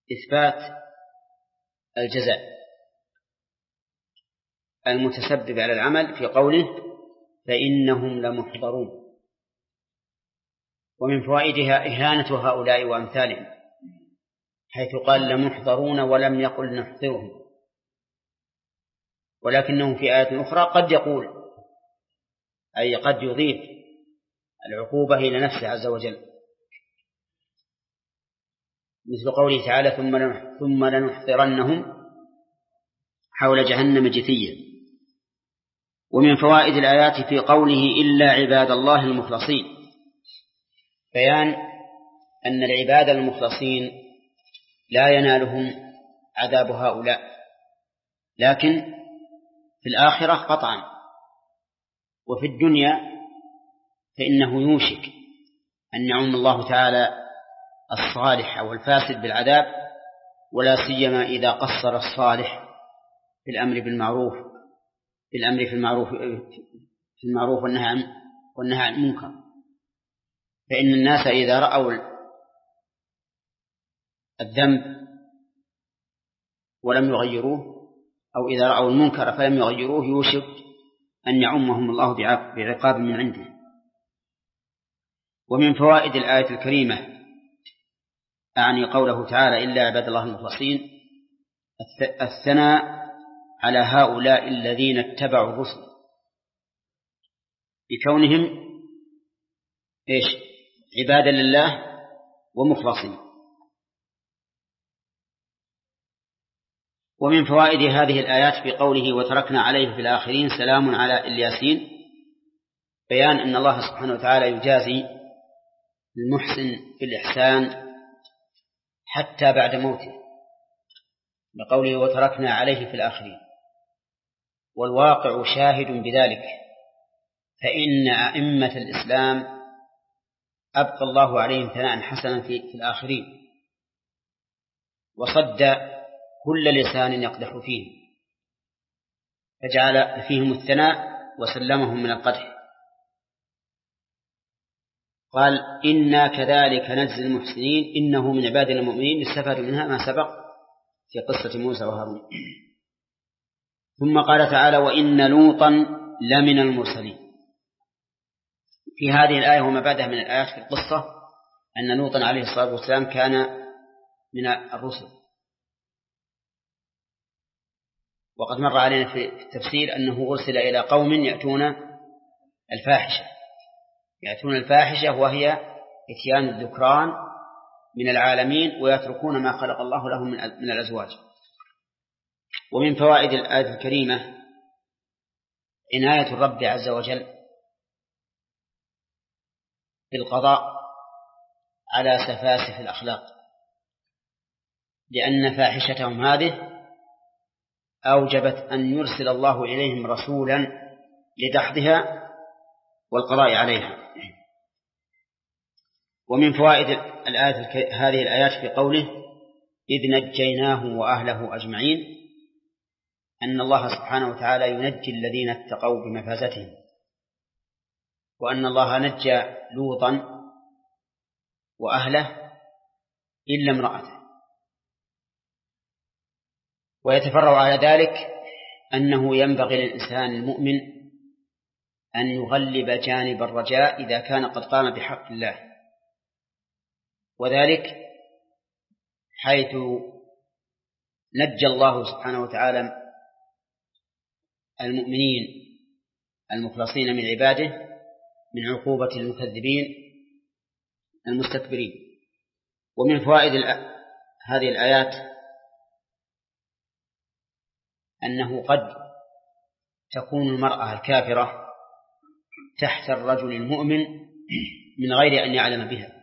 إثبات الجزاء المتسبب على العمل في قوله فإنهم لمحضرون. ومن فوائدها إهانة هؤلاء وأمثالهم، حيث قال لمحضرون ولم يقل نحضرهم، ولكنه في آية أخرى قد يقول، أي قد يضيف العقوبة إلى نفسه عز وجل، مثل قوله تعالى ثم لنحضرنهم حول جهنم جثيا. ومن فوائد الآيات في قوله إلا عباد الله المخلصين بيان أن العباد المخلصين لا ينالهم عذاب هؤلاء، لكن في الآخرة قطعا، وفي الدنيا فإنه يوشك أن يعم الله تعالى الصالح أو الفاسد بالعذاب، ولا سيما إذا قصر الصالح في الأمر بالمعروف في المعروف والنهي عن المنكر. فإن الناس إذا رأوا الذنب ولم يغيروه، أو إذا رأوا المنكر فلم يغيروه، يوشك أن يعمهم الله بعقاب من عنده. ومن فوائد الآية الكريمة أعني قوله تعالى إلا عباد الله المخلصين الثناء على هؤلاء الذين اتبعوا الرسل بكونهم عبادا لله ومخلصين. ومن فوائد هذه الآيات في قوله وتركنا عليه في الآخرين سلام على الياسين بيان أن الله سبحانه وتعالى يجازي المحسن بالإحسان حتى بعد موته، بقوله وتركنا عليه في الآخرين، والواقع شاهد بذلك، فإن أئمة الإسلام أبقى الله عليهم ثناء حسنا في الآخرين، وصد كل لسان يقدح فيه، فجعل فيهم الثناء وسلمهم من القدح. قال إنا كذلك نجزي المحسنين إنه من عبادنا المؤمنين، استفاد منها ما سبق في قصة موسى وهارون. ثم قال تعالى وإن لوطا لمن المرسلين. في هذه الآية وما بعدها من الآيات في القصة أن لوطا عليه الصلاة والسلام كان من الرسل، وقد مر علينا في التفسير أنه أرسل إلى قوم يأتون الفاحشة وهي إتيان الذكران من العالمين ويتركون ما خلق الله لهم من الأزواج. ومن فوائد الآية الكريمة عناية الرب عز وجل بالقضاء على سفاسف الأخلاق، لأن فاحشتهم هذه أوجبت أن يرسل الله إليهم رسولا لدحضها والقضاء عليها. ومن فوائد هذه الآيات في قوله إذ نجيناه وأهله أجمعين أن الله سبحانه وتعالى ينجي الذين اتقوا بمفازتهم، وأن الله نجى لوطا وأهله إلا امرأته. ويتفرع على ذلك أنه ينبغي للإنسان المؤمن أن يغلب جانب الرجاء إذا كان قد قام بحق الله، وذلك حيث نجى الله سبحانه وتعالى المؤمنين المخلصين من عباده من عقوبة المكذبين المستكبرين. ومن فوائد هذه الآيات أنه قد تكون المرأة الكافرة تحت الرجل المؤمن من غير أن يعلم بها،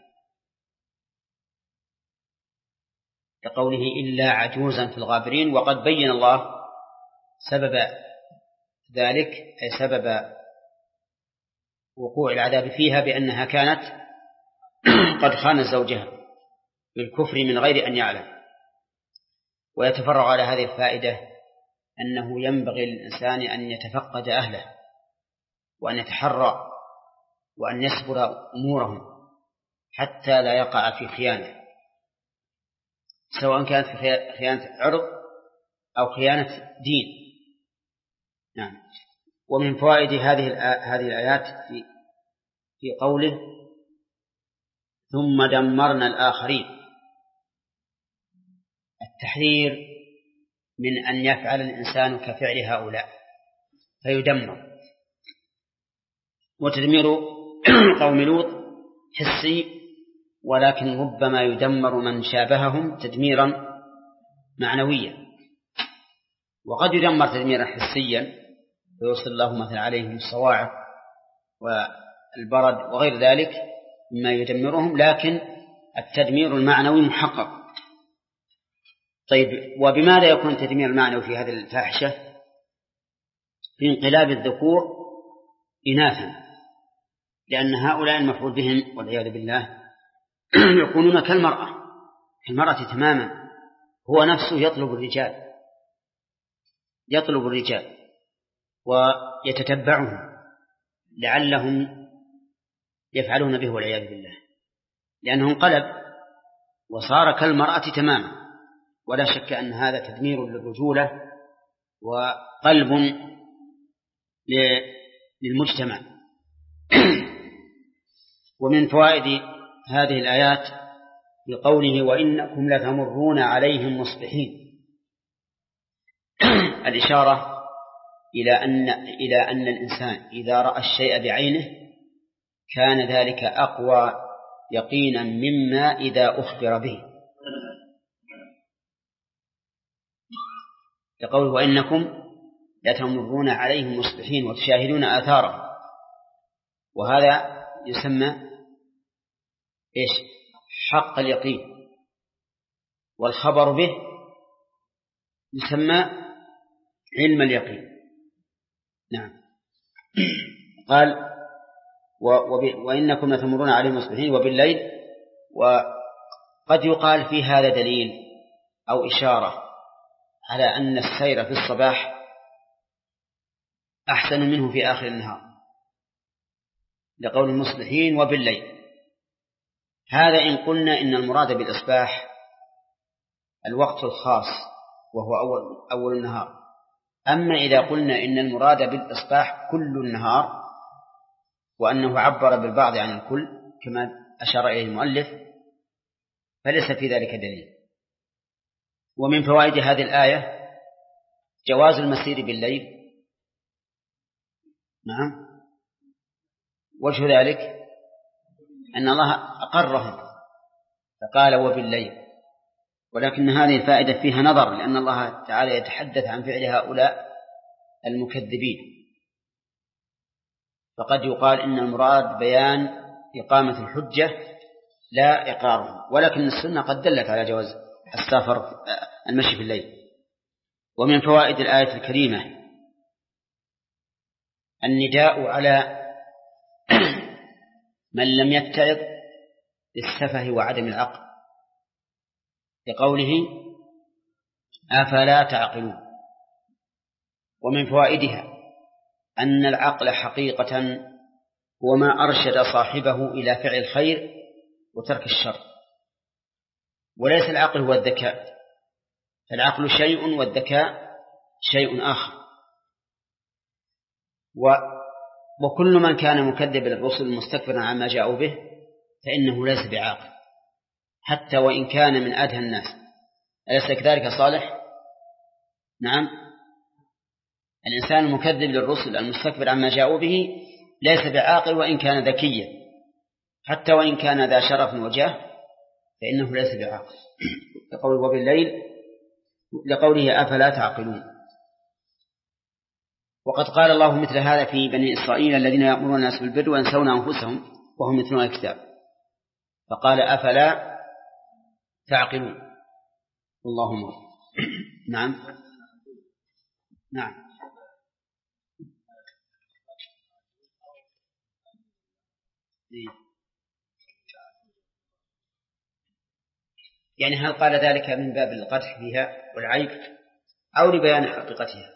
كقوله إلا عجوزا في الغابرين، وقد بين الله سبب ذلك أي سبب وقوع العذاب فيها بأنها كانت قد خانت زوجها بالكفر من غير أن يعلم. ويتفرع على هذه الفائدة أنه ينبغي للإنسان أن يتفقد أهله وأن يتحرى وأن يصبر أمورهم حتى لا يقع في خيانة، سواء كانت في خيانة عرض أو خيانة دين. نعم. ومن فوائد هذه الآيات في قوله ثم دمرنا الآخرين التحذير من أن يفعل الإنسان كفعل هؤلاء فيدمر. وتدمير قوم لوط حسي، ولكن ربما يدمر من شابههم تدميرا معنويا، وقد يدمر تدميرا حسيا فيرسل الله مثلا عليهم الصواعق والبرد وغير ذلك مما يدمرهم، لكن التدمير المعنوي محقق. طيب، وبماذا يكون التدمير المعنوي في هذه الفاحشة؟ في انقلاب الذكور إناثا، لأن هؤلاء المفعول بهم والعياذ بالله يكونون كالمرأة تماما، هو نفسه يطلب الرجال ويتتبعهم لعلهم يفعلون به والعياذ بالله، لأنه انقلب وصار كالمرأة تماما. ولا شك أن هذا تدمير للرجولة وقلب للمجتمع. ومن فوائد هذه الآيات بقوله وإنكم لتمرون عليهم مصبحين الإشارة إلى أن الإنسان إذا رأى الشيء بعينه كان ذلك أقوى يقينا مما إذا أخبر به، لقوله وإنكم لتمرون عليهم مصبحين وتشاهدون آثارهم، وهذا يسمى إيش؟ حق اليقين، والخبر به يسمى علم اليقين. نعم. قال وإنكم لتمرون عليهم مصبحين وبالليل، وقد يقال في هذا دليل أو إشارة على أن السير في الصباح أحسن منه في آخر النهار، لقول المصبحين وبالليل. هذا إن قلنا إن المراد بالإصباح الوقت الخاص وهو أول النهار. أما إذا قلنا إن المراد بالإصباح كل النهار وأنه عبر بالبعض عن الكل كما أشار إليه المؤلف فليس في ذلك دليل. ومن فوائد هذه الآية جواز المسير بالليل. نعم. وجه ذلك أن الله أقرهم فقال وبالليل، ولكن هذه الفائدة فيها نظر، لأن الله تعالى يتحدث عن فعل هؤلاء المكذبين، فقد يقال إن المراد بيان إقامة الحجة لا إقرارهم، ولكن السنة قد دلت على جواز السفر المشي في الليل. ومن فوائد الآية الكريمة النداء على من لم يتعظ بالسفه وعدم العقل، لقوله أفلا تعقلون. ومن فوائدها أن العقل حقيقة هو ما أرشد صاحبه إلى فعل الخير وترك الشر، وليس العقل هو الذكاء، فالعقل شيء والذكاء شيء آخر. وكل من كان مكذب للرسل مستكبرا عما جاءوا به فإنه ليس بعاقل، حتى وإن كان من أدهى الناس. أليس كذلك صالح؟ نعم. الإنسان المكذب للرسل المستكبر عما جاءوا به ليس بعاقل وإن كان ذكيا، حتى وإن كان ذا شرف وجاه فإنه ليس بعاقل. لقوله وبالليل، لقوله أفلا تعقلون. وقد قال الله مثل هذا في بني إسرائيل الذين يأمرون الناس بالبر وينسون أنفسهم وهم يتلون الكتاب، فقال أفلا تعقلون. اللهم نعم. نعم. يعني هل قال ذلك من باب القدح فيها والعيب أو لبيان حقيقتها؟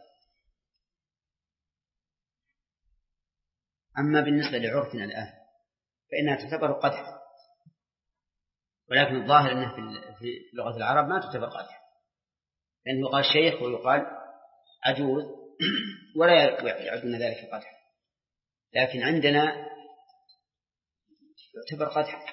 أما بالنسبة لعرفنا الآن فإنها تعتبر قدح، ولكن الظاهر أنه في لغة العرب ما تعتبر قادحة، لأنه يقال شيخ ويقال عجوز ولا يعدون ذلك قادحة، لكن عندنا يعتبر قادحة.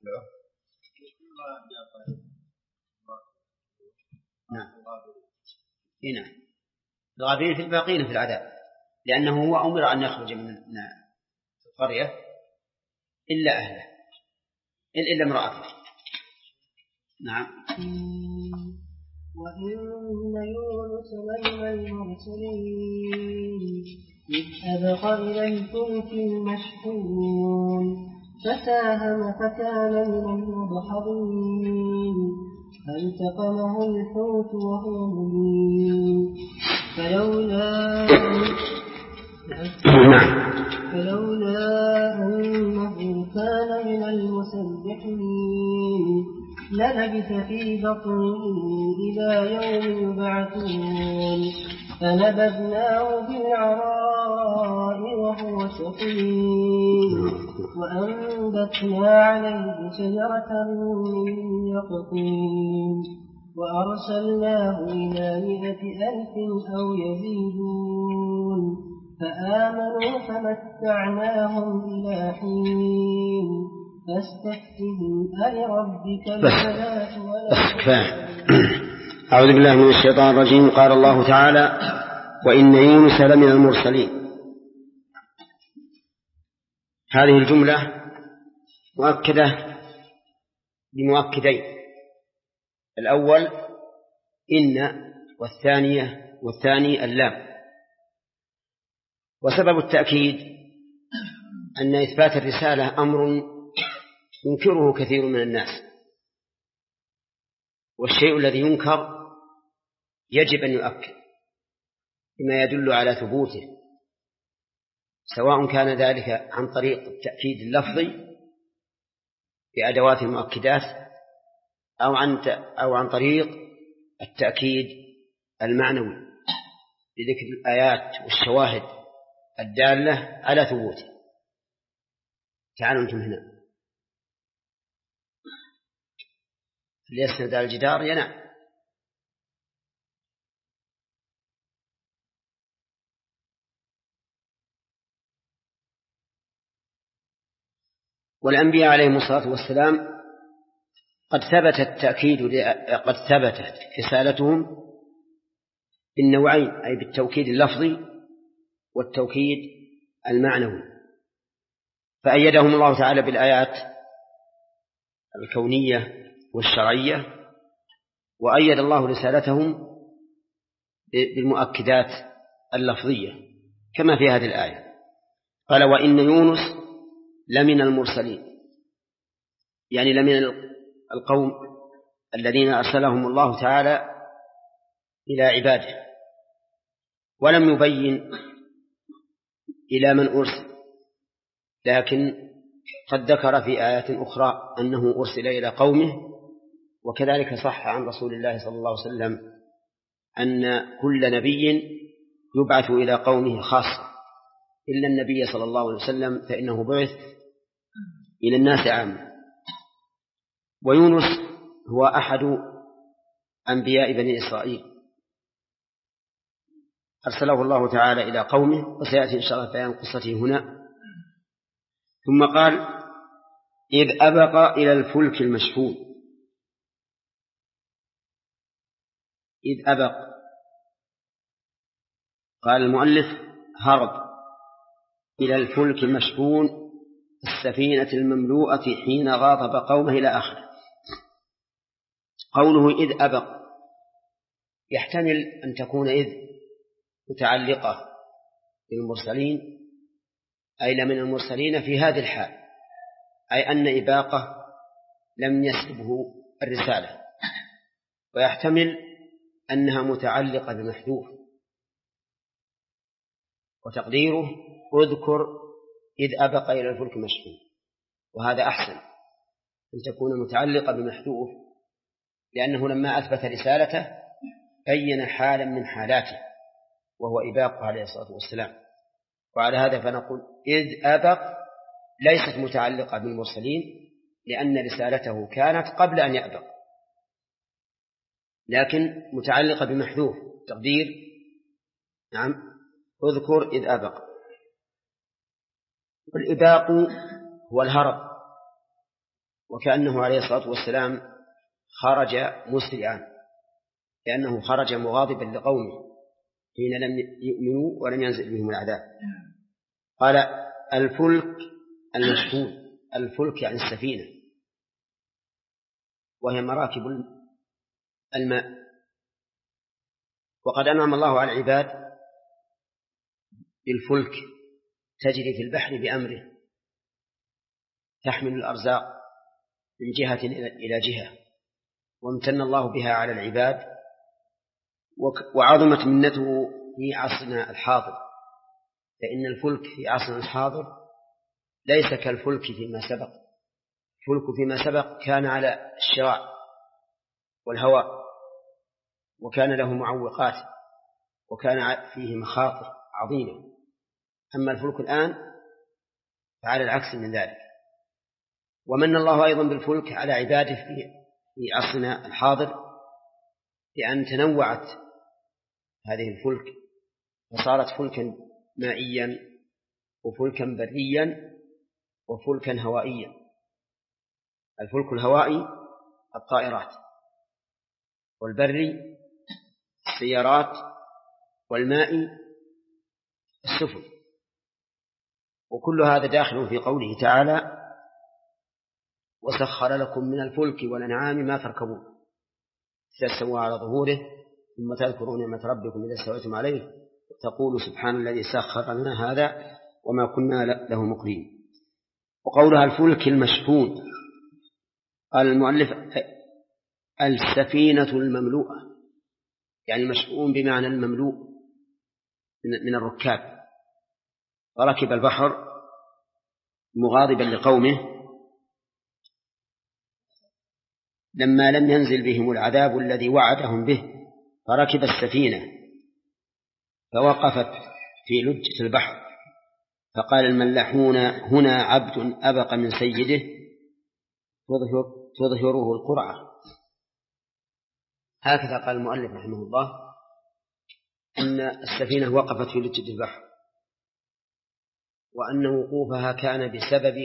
نعم. هنا الغابرين في الباقين في العذاب، لأنه هو أمر أن يخرج من القرية إلا أهله إلا امرأته. نعم. وإن يونس لمن المرسلين إذ أبق إلى الفلك المشحون فساهم فكان من المدحضين فالتقمه الحوت وهو مليم فلولا أنه كان من المسبحين للبث في بطنه إلى يوم يبعثون فنبذناه بالعراء وهو سقيم وأنبتنا عليه شجرة من يقطين وأرسلناه إلى 100,000 أو يزيدون فآمنوا فمتعناهم إلى حين فاستفتهم ألربك البنات أعوذ بالله من الشيطان الرجيم. قال الله تعالى: وإن يونس لمن المرسلين. هذه الجملة مؤكدة بمؤكدين: الأول إن، والثاني اللام. وسبب التأكيد أن إثبات الرسالة أمر ينكره كثير من الناس، والشيء الذي ينكر يجب أن يؤكد بما يدل على ثبوته، سواء كان ذلك عن طريق التأكيد اللفظي بأدوات المؤكدات أو عن طريق التأكيد المعنوي بذكر الآيات والشواهد الدالة على ثبوته. تعالوا أنتم هنا، ليسند على الجدار ينام. والأنبياء عليهم الصلاة والسلام قد ثبتت رسالتهم بالنوعين، أي بالتوكيد اللفظي والتوكيد المعنوي، فأيدهم الله تعالى بالآيات الكونية والشرعية، وأيد الله رسالتهم بالمؤكدات اللفظية كما في هذه الآية. قال: وإن يونس لمن المرسلين، يعني لمن القوم الذين أرسلهم الله تعالى إلى عباده، ولم يبين إلى من أرسل، لكن قد ذكر في آيات أخرى أنه أرسل إلى قومه. وكذلك صح عن رسول الله صلى الله عليه وسلم أن كل نبي يبعث إلى قومه خاصة إلا النبي صلى الله عليه وسلم فإنه بعث إلى الناس عامة. ويونس هو أحد أنبياء بني إسرائيل، أرسله الله تعالى إلى قومه، وسيأتي إن شاء الله بيان قصته هنا. ثم قال: إذ أبق إلى الفلك المشحون. إذ أبق، قال المؤلف: هرب إلى الفلك المشحون، السفينة المملوءة حين غاضب قومه إلى آخره. قوله إذ أبق يحتمل أن تكون إذ متعلقة بالمرسلين، أي لمن المرسلين في هذه الحال، أي أن إباقة لم يسبه الرسالة، ويحتمل أنها متعلقة بمحذوف، وتقديره اذكر إذ أبق إلى الفلك المشحون، وهذا أحسن أن تكون متعلقة بمحذوف، لأنه لما أثبت رسالته بين حالا من حالاته وهو إباقه عليه الصلاة والسلام. وعلى هذا فنقول إذ أبق ليست متعلقة بالمرسلين، لأن رسالته كانت قبل أن يأبق، لكن متعلقة بمحذوف تقدير نعم اذكر إذ أبق. والإباق هو الهرب، وكأنه عليه الصلاة والسلام خرج مسرعا، لأنه خرج مغاضبا لقومه حين لم يؤمنوا ولم ينزل بهم العذاب. قال الفلك المشحون، الفلك يعني السفينة، وهي مراكب الماء. وقد أنعم الله على العباد بالفلك تجري في البحر بأمره، تحمل الأرزاق من جهة إلى جهة، وامتن الله بها على العباد، وعظمت منته في عصرنا الحاضر، فإن الفلك في عصرنا الحاضر ليس كالفلك فيما سبق. الفلك فيما سبق كان على الشراع والهواء، وكان له معوقات، وكان فيه مخاطر عظيمة. أما الفلك الآن فعلى العكس من ذلك. ومن الله أيضا بالفلك على عباده في عصرنا الحاضر، لأن تنوعت هذه الفلك وصارت فلكا مائيا وفلكا بريا وفلكا هوائيا. الفلك الهوائي الطائرات، والبري السيارات، والمائي السفن. وكل هذا داخل في قوله تعالى وسخر لكم من الفلك والأنعام ما تركبون تستوى على ظهوره ثم تذكرون نعمة ربكم إذا استويتم عليه تقول سبحان الذي سخر لنا هذا وما كنا له مقرنين. وقولها الفلك المشحون، قال المؤلف السفينة المملوءة، يعني المشحون بمعنى المملوء من الركاب. فركب البحر مغاضبا لقومه لما لم ينزل بهم العذاب الذي وعدهم به، فركب السفينة فوقفت في لجة البحر، فقال الملاحون هنا عبد أبق من سيده تظهره القرعة. هكذا قال المؤلف رحمه الله أن السفينة وقفت في لجة البحر، وأن وقوفها كان بسبب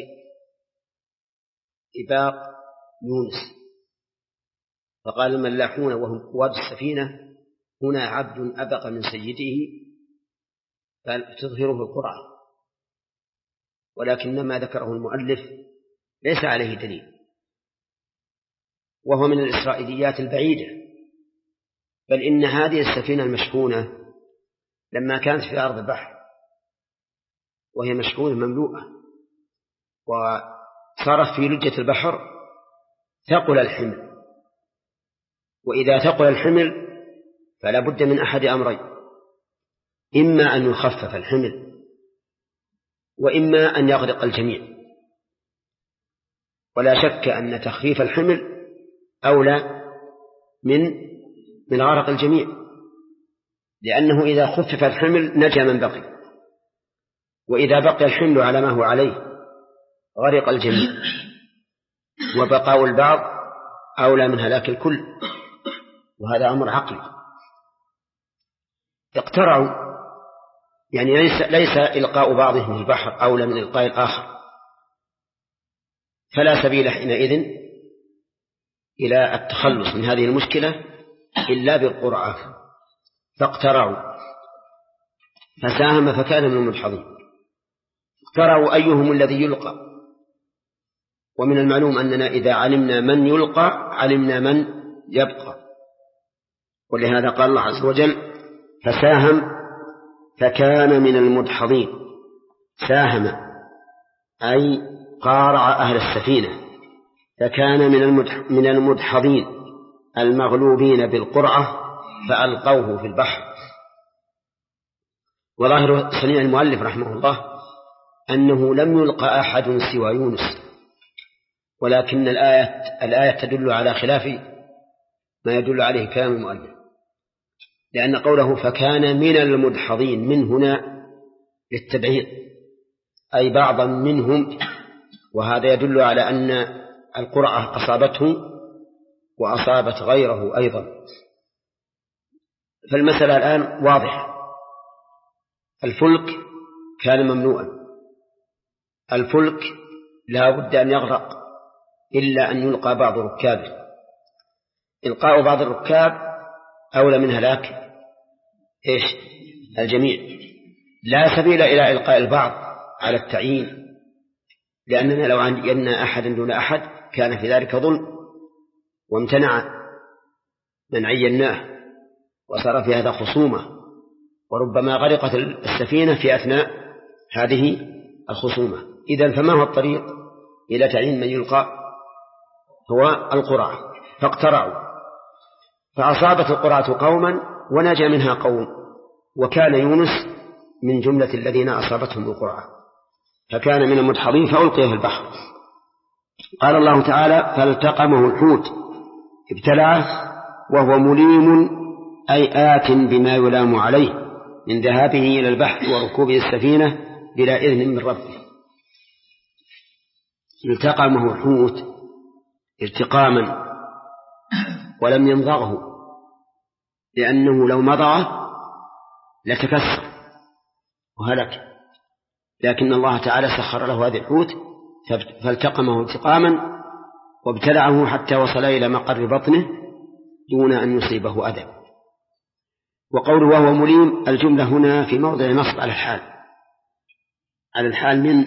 إباق يونس. فقال الملاحون وهم قواد السفينة هنا عبد أبق من سيده فتظهره القرعة، ولكن ما ذكره المؤلف ليس عليه دليل، وهو من الإسرائيليات البعيدة. بل إن هذه السفينة المشحونة لما كانت في أرض البحر وهي مشحونة مملوءة وصارت في لجة البحر ثقل الحمل، وإذا ثقل الحمل فلا بد من أحد أمرين: إما أن يخفف الحمل وإما أن يغرق الجميع. ولا شك أن تخفيف الحمل أولى من غرق الجميع، لأنه إذا خفف الحمل نجا من بقي، وإذا بقي الحمل على ما هو عليه غرق الجميع، وبقاء البعض أولى من هلاك الكل، وهذا أمر عقلي. اقترعوا، يعني ليس إلقاء بعضهم في البحر أولى من إلقاء الآخر، فلا سبيل حينئذ إلى التخلص من هذه المشكلة إلا بالقرعة. فاقترعوا فساهم فكان من المدحضين. اقترعوا أيهم الذي يلقى، ومن المعلوم أننا إذا علمنا من يلقى علمنا من يبقى، ولهذا قال الله عز وجل فساهم فكان من المدحضين. ساهم أي قارع أهل السفينة، فكان من المدحضين المغلوبين بالقرعة فألقوه في البحر. وظاهر صنيع المؤلف رحمه الله أنه لم يلقى أحد سوى يونس، ولكن الآية تدل على خلاف ما يدل عليه كلام المؤلف، لأن قوله فكان من المدحضين من هنا للتبعيض، أي بعضا منهم، وهذا يدل على أن القرعة أصابته وأصابت غيره أيضا. فالمسألة الآن واضحة. الفلك كان ممنوعا، الفلك لا بد أن يغرق إلا أن يلقى بعض ركابه. إلقاء بعض الركاب أولى من هلاك الجميع. لا سبيل إلى إلقاء البعض على التعيين، لأننا لو عينا أحدا دون أحد كان في ذلك ظلم، وامتنع من عيناه وصار في هذا خصومة، وربما غرقت السفينة في أثناء هذه الخصومة. إذن فما هو الطريق إلى تعيين من يلقى؟ هو القرعة. فاقترعوا فأصابت القرعة قوما ونجا منها قوم، وكان يونس من جملة الذين أصابتهم القرعة، فكان من المدحضين فألقي في البحر. قال الله تعالى: فالتقمه الحوت ابتلعه وهو مليم، أي آت بما يلام عليه من ذهابه إلى البحر وركوبه السفينة بلا إذن من ربه. التقمه الحوت ارتقاما ولم يمضغه، لأنه لو مضغه لتكسر وهلك، لكن الله تعالى سخر له هذه الحوت فالتقمه التقاما وابتلعه حتى وصل إلى مقر بطنه دون أن يصيبه أذى. وقوله وهو مليم، الجملة هنا في موضع نصب على الحال من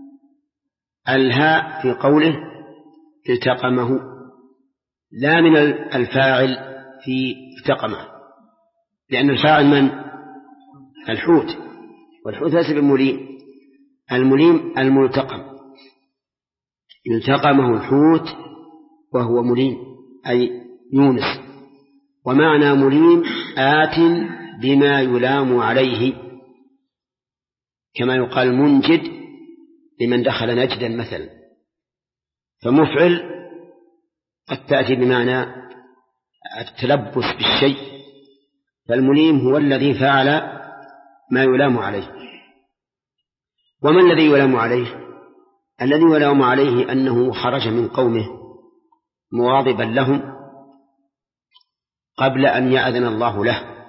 الهاء في قوله التقمه، لا من الفاعل في التقمه، لأن الفاعل من؟ الحوت، والحوت ليس بمليم، المليم الملتقم. التقمه الحوت وهو مليم أي يونس. ومعنى مليم آت بما يلام عليه، كما يقال منجد لمن دخل نجدا مثلا. فمفعل قد تأتي بمعنى التلبس بالشيء، فالمليم هو الذي فعل ما يلام عليه. وما الذي يلام عليه؟ الذي يلام عليه أنه خرج من قومه مواظبا لهم قبل أن يأذن الله له،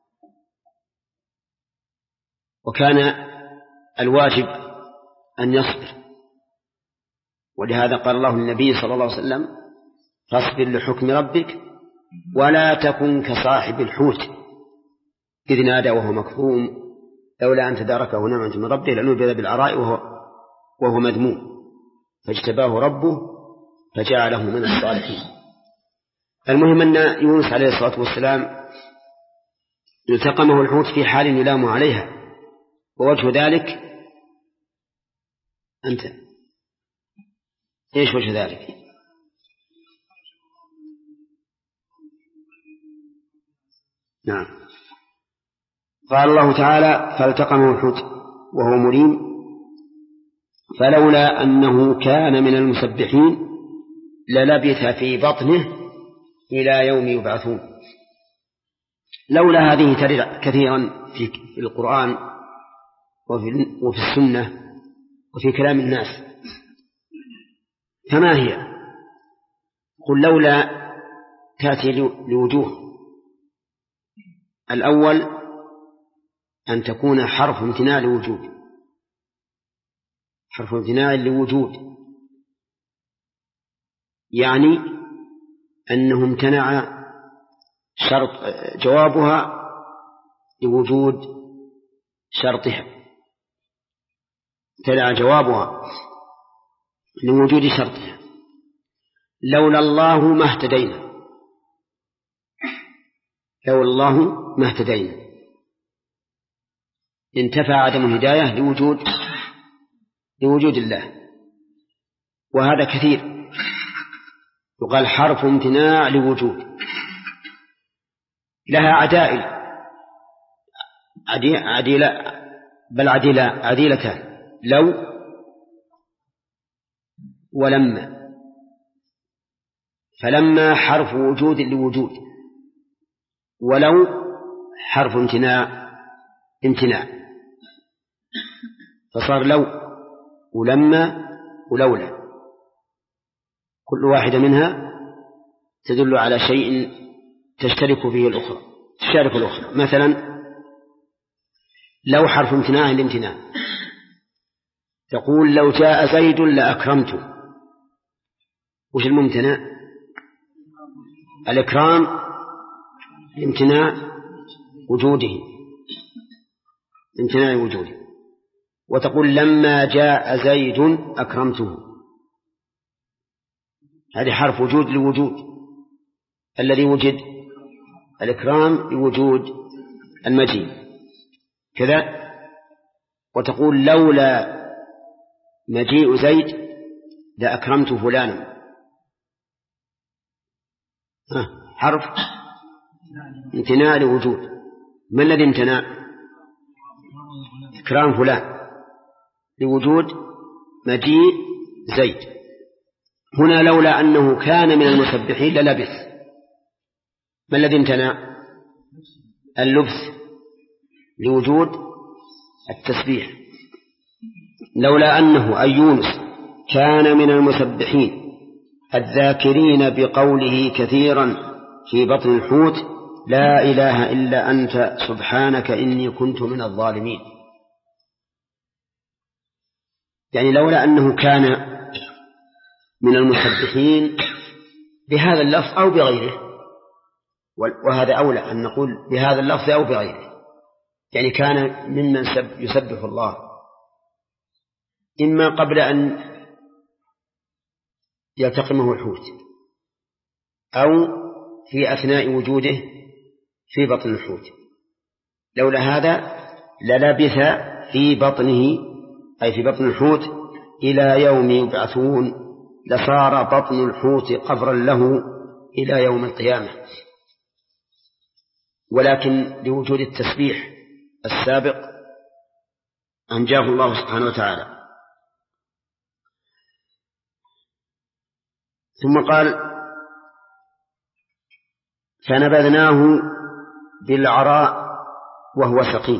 وكان الواجب أن يصبر، ولهذا قال الله للنبي صلى الله عليه وسلم: فاصبر لحكم ربك ولا تكن كصاحب الحوت إذ نادى وهو مكظوم لولا أن تداركه نعمة من ربه لنبذ بالعراء وهو مذموم فاجتباه ربه فجعله من الصالحين. المهم أن يونس عليه الصلاة والسلام التقمه الحوت في حال يلام عليها، ووجه ذلك أنت إيش وجه ذلك؟ نعم. قال الله تعالى: فالتقمه الحوت وهو مليم فلولا أنه كان من المسبحين للبث في بطنه إلى يوم يبعثون. لولا هذه ترد كثيرا في القرآن وفي السنة وفي كلام الناس، فما هي؟ قل لولا تأتي لوجوه. الأول أن تكون حرف امتناع لوجود، حرف امتناع لوجود، يعني أنه امتنع شرط جوابها لوجود شرطها، امتنع جوابها لوجود شرطها. لولا الله ما اهتدينا، لولا الله ما اهتدينا، انتفى عدم الهداية لوجود الله. وهذا كثير، يقال حرف امتناع لوجود. لها عديلتان، لو ولما. فلما حرف وجود لوجود، ولو حرف امتناع، فصار لو ولما ولولا. كل واحدة منها تدل على شيء تشترك فيه الأخرى، تشارك الأخرى. مثلا لو حرف امتناع الامتناع، تقول لو جاء زيد لأكرمته. وش الممتنع؟ الإكرام امتناع وجوده، امتناع وجوده. وتقول لما جاء زيد أكرمته، هذه حرف وجود لوجود، الذي وجد الإكرام لوجود المجيء كذا. وتقول لولا مجيء زيد لأكرمت فلانا، حرف امتناع لوجود. ما الذي امتنع؟ إكرام فلان لوجود مجيء زيد. هنا لولا أنه كان من المسبحين للبث. ما الذي امتنع؟ اللبث لوجود التسبيح. لولا أنه أي يونس كان من المسبحين الذاكرين بقوله كثيرا في بطن الحوت لا إله إلا أنت سبحانك إني كنت من الظالمين. يعني لولا أنه كان من المسبحين بهذا اللفظ أو بغيره، وهذا أولى أن نقول بهذا اللفظ أو بغيره، يعني كان ممن يسبح الله إما قبل أن يلتقمه الحوت أو في أثناء وجوده في بطن الحوت. لولا هذا للبث في بطنه أي في بطن الحوت إلى يوم يبعثون، لصار بطن الحوت قبرا له إلى يوم القيامة. ولكن لوجود التسبيح السابق أنجاه الله سبحانه وتعالى. ثم قال فنبذناه بالعراء وهو سقيم.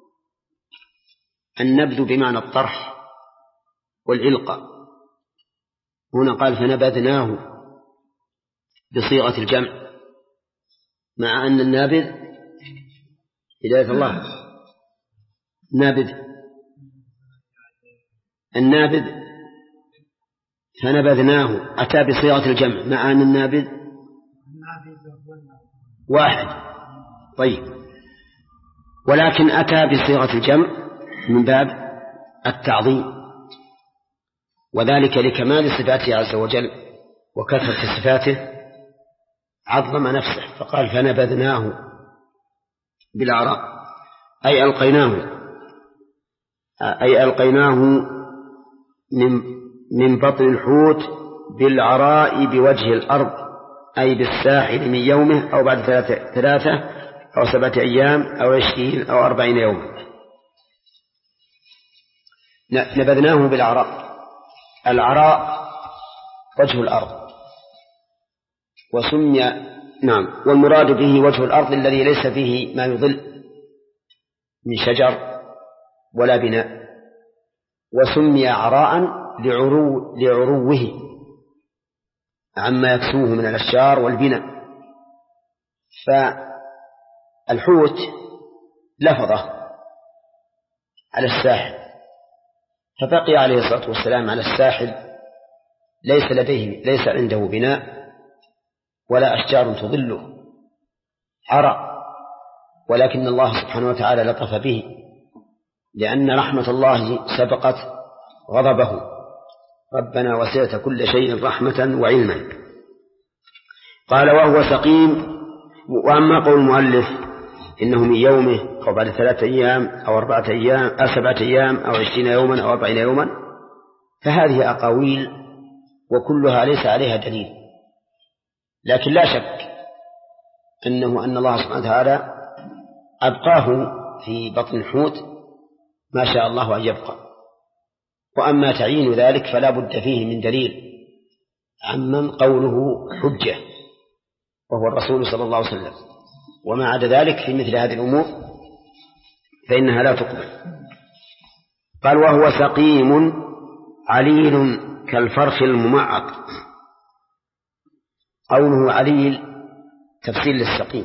النبذ بمعنى الطرح والإلقاء. هنا قال فنبذناه بصيغة الجمع، مع أن النابذ هداية الله نابذ، النابذ فنبذناه أتى بصيغة الجمع مع أن النابذ واحد. طيب، ولكن أتى بصيغة الجمع من باب التعظيم، وذلك لكمال صفاته عز وجل وكثرة صفاته عظم نفسه، فقال فنبذناه بالعراء أي ألقيناه من بطن الحوت بالعراء بوجه الأرض، أي بالساحل من يومه أو بعد 3 أو 7 أيام أو 20 أو 40 يوما. نبذناه بالعراء. العراء وجه الأرض، وسمي والمراد به وجه الأرض الذي ليس فيه ما يضل من شجر ولا بناء، وسمي عراء لعروه عما يكسوه من الأشجار والبناء. فالحوت لفظه على الساحل، فبقي عليه الصلاة والسلام على الساحل ليس عنده بناء ولا أشجار تظله، عرى، ولكن الله سبحانه وتعالى لطف به لأن رحمة الله سبقت غضبه. ربنا وسعت كل شيء رحمة وعلما. قال وهو سقيم. وأما قول المؤلف إنه من يومه أو بعد 3 أيام أو 4 أيام أو 7 أيام أو 20 يوما أو 40 يوما، فهذه أقاويل وكلها ليس عليها دليل. لكن لا شك أن الله سبحانه وتعالى أبقاه في بطن الحوت ما شاء الله أن يبقى. وأما تعيين ذلك فلا بد فيه من دليل عمن قوله حجة وهو الرسول صلى الله عليه وسلم، وما عدا ذلك في مثل هذه الأمور فإنها لا تقبل. قال وهو سقيم عليل كالفرخ الممعق. قوله عليل تفسير للسقيم،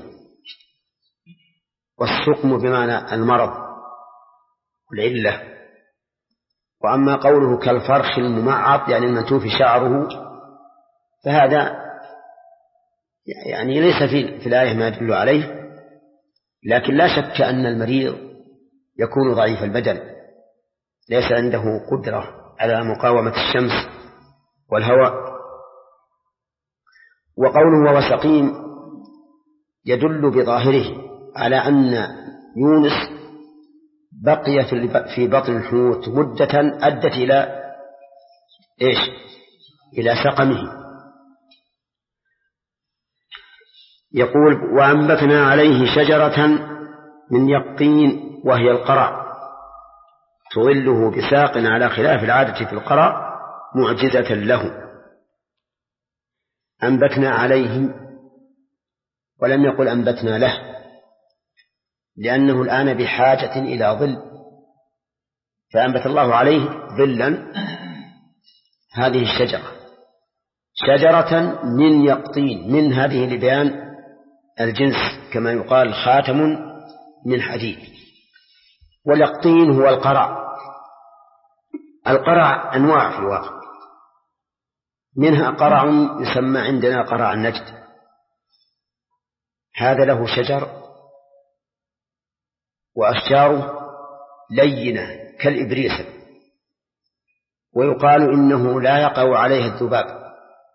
والسقم بمعنى المرض والعلة. وأما قوله كالفرخ الممعط يعني المنتوف شعره، فهذا يعني ليس في الآية ما يدل عليه، لكن لا شك أن المريض يكون ضعيف البدن ليس عنده قدرة على مقاومة الشمس والهواء. وقوله وهو سقيم يدل بظاهره على أن يونس بقي في بطن الحوت مدة أدت إلى إيش؟ إلى سقمه. يقول وأنبتنا عليه شجرة من يقطين وهي القرع تظله بساق على خلاف العادة في القرع معجزة له. أنبتنا عليه ولم يقل أنبتنا له، لأنه الآن بحاجة إلى ظل، فأنبت الله عليه ظلا هذه الشجرة، شجرة من يقطين، من هذه لبيان الجنس كما يقال خاتم من حديد. واليقطين هو القرع. القرع أنواع في الواقع، منها قرع يسمى عندنا قرع النجد، هذا له شجر وأشجاره لينة كالإبريس، ويقال إنه لا يقع عليه الذباب.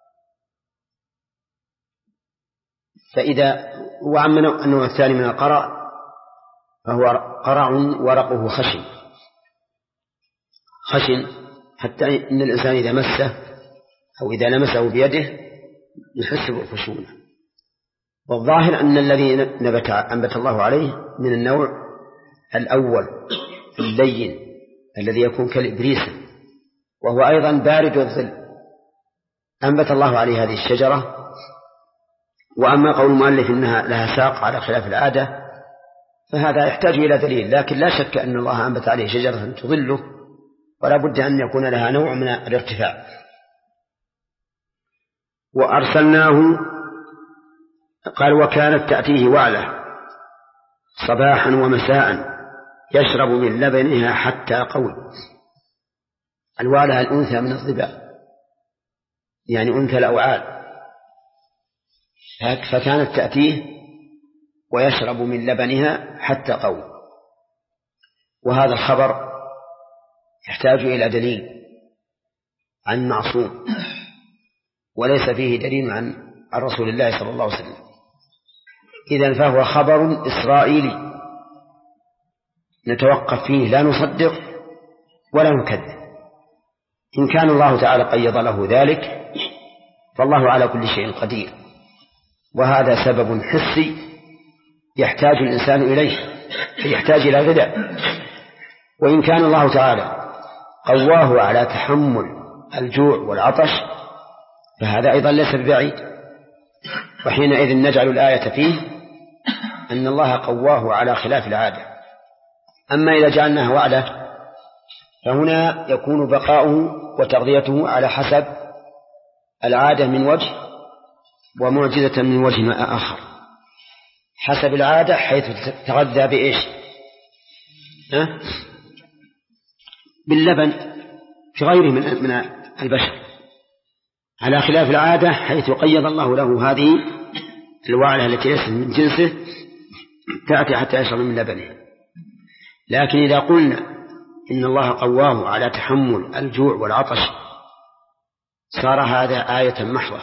وأما النوع الثاني من القرع فهو قرع ورقه خشن حتى إن الإنسان إذا مسه أو إذا لمسه بيده يحس بالخشونة. والظاهر أن الذي أنبت الله عليه من النوع الأول اللين الذي يكون كالإبريس، وهو أيضا بارد الظل، أنبت الله عليه هذه الشجرة. وأما قول المؤلف إنها لها ساق على خلاف العادة فهذا يحتاج إلى دليل، لكن لا شك أن الله أنبت عليه شجرة تظله، ولا بد أن يكون لها نوع من الارتفاع. وأرسلناه قال وكانت تأتيه وعلة صباحا ومساء يشرب من لبنها حتى قول. الوعلة الأنثى من الظباء، يعني أنثى الأوعال، فكانت تأتيه ويشرب من لبنها حتى قول. وهذا الخبر يحتاج إلى دليل عن معصوم، وليس فيه دليل عن رسول الله صلى الله عليه وسلم، إذن فهو خبر إسرائيلي نتوقف فيه، لا نصدق ولا نكذب. إن كان الله تعالى قيض له ذلك فالله على كل شيء قدير، وهذا سبب حسي يحتاج الإنسان إليه، يحتاج إلى غذاء. وإن كان الله تعالى قواه على تحمل الجوع والعطش فهذا أيضا ليس ببعيد، وحينئذ نجعل الآية فيه أن الله قواه على خلاف العادة. أما إذا جعلناها وعلة فهنا يكون بقاؤه وتغذيته على حسب العادة من وجه، ومعجزة من وجه آخر. حسب العادة حيث تغذى بإيش؟ باللبن في غيره من البشر، على خلاف العادة حيث قيض الله له هذه الوعلة التي ليست من جنسه تأتي حتى يشرب من لبنه. لكن إذا قلنا إن الله قواه على تحمل الجوع والعطش صار هذا آية محضة،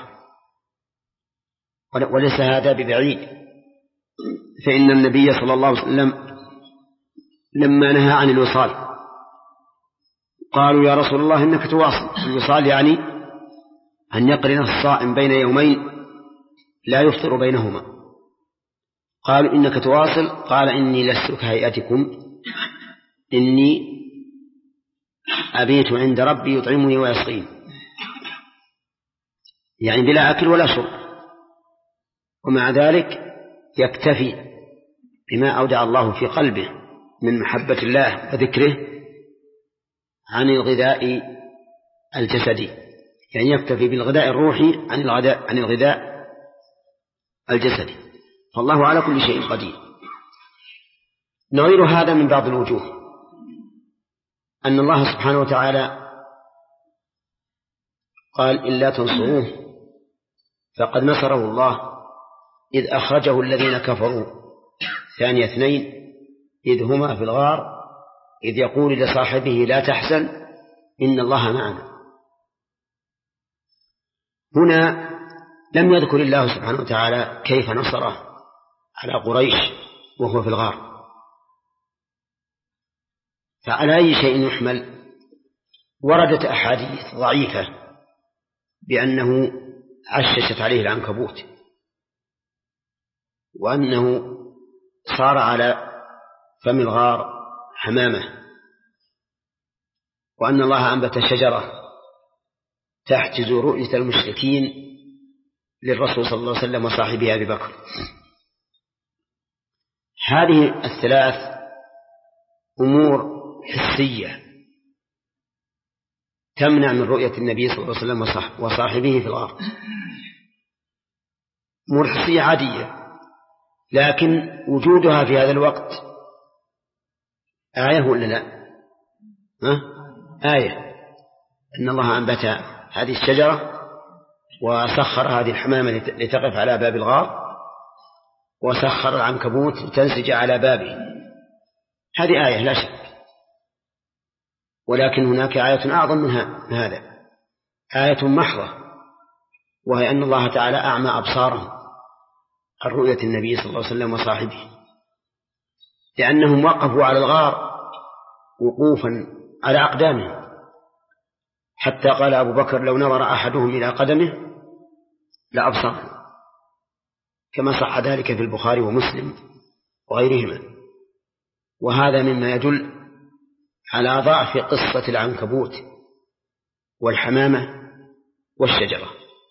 وليس هذا ببعيد. فإن النبي صلى الله عليه وسلم لما نهى عن الوصال قالوا يا رسول الله إنك تواصل. الوصال يعني أن يقرن الصائم بين يومين لا يفطر بينهما. قالوا إنك تواصل، قال إني لست كهيئتكم، إني أبيت عند ربي يطعمني ويسقيني، يعني بلا أكل ولا شرب. ومع ذلك يكتفي بما أودع الله في قلبه من محبة الله وذكره عن الغذاء الجسدي، يعني يكتفي بالغذاء الروحي عن الغذاء الجسدي، فالله على كل شيء قدير. نظير هذا من بعض الوجوه أن الله سبحانه وتعالى قال إلا تنصروه فقد نصره الله إذ أخرجه الذين كفروا ثاني اثنين إذ هما في الغار إذ يقول لصاحبه لا تحزن إن الله معنا. هنا لم يذكر الله سبحانه وتعالى كيف نصره على قريش وهو في الغار، فعلى أي شيء يحمل؟ وردت أحاديث ضعيفة بأنه عششت عليه العنكبوت، وأنه صار على فم الغار حمامة، وأن الله أنبت شجرة تحجز رؤية المشركين للرسول صلى الله عليه وسلم وصاحبه أبي بكر. هذه الثلاث أمور حسية تمنع من رؤية النبي صلى الله عليه وسلم وصاحبه في الغار، أمور حسية عادية، لكن وجودها في هذا الوقت آية ولا لا؟ آية، إن الله أنبت هذه الشجرة وسخر هذه الحمامة لتقف على باب الغار وسخر العنكبوت لتنسج على بابه، هذه آية لا شك. ولكن هناك آية أعظم من هذا، آية محضة، وهي أن الله تعالى أعمى أبصارهم عن رؤية النبي صلى الله عليه وسلم وصاحبه، لأنهم وقفوا على الغار وقوفا على أقدامهم، حتى قال أبو بكر لو نظر أحدهم إلى قدمه لأبصر، كما صح ذلك في البخاري ومسلم وغيرهما. وهذا مما يدل على ضعف قصة العنكبوت والحمامة والشجرة،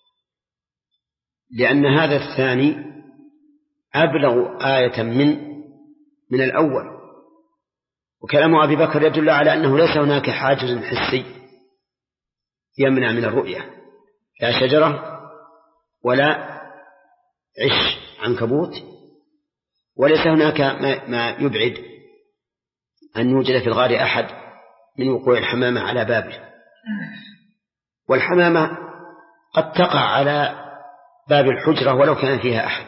لأن هذا الثاني أبلغ آية من الأول. وكلام أبي بكر يدل على أنه ليس هناك حاجز حسي يمنع من الرؤية، لا شجرة ولا عش عنكبوت، وليس هناك ما يبعد أن يوجد في الغار أحد من وقوع الحمامة على بابه. والحمامة قد تقع على باب الحجرة ولو كان فيها أحد،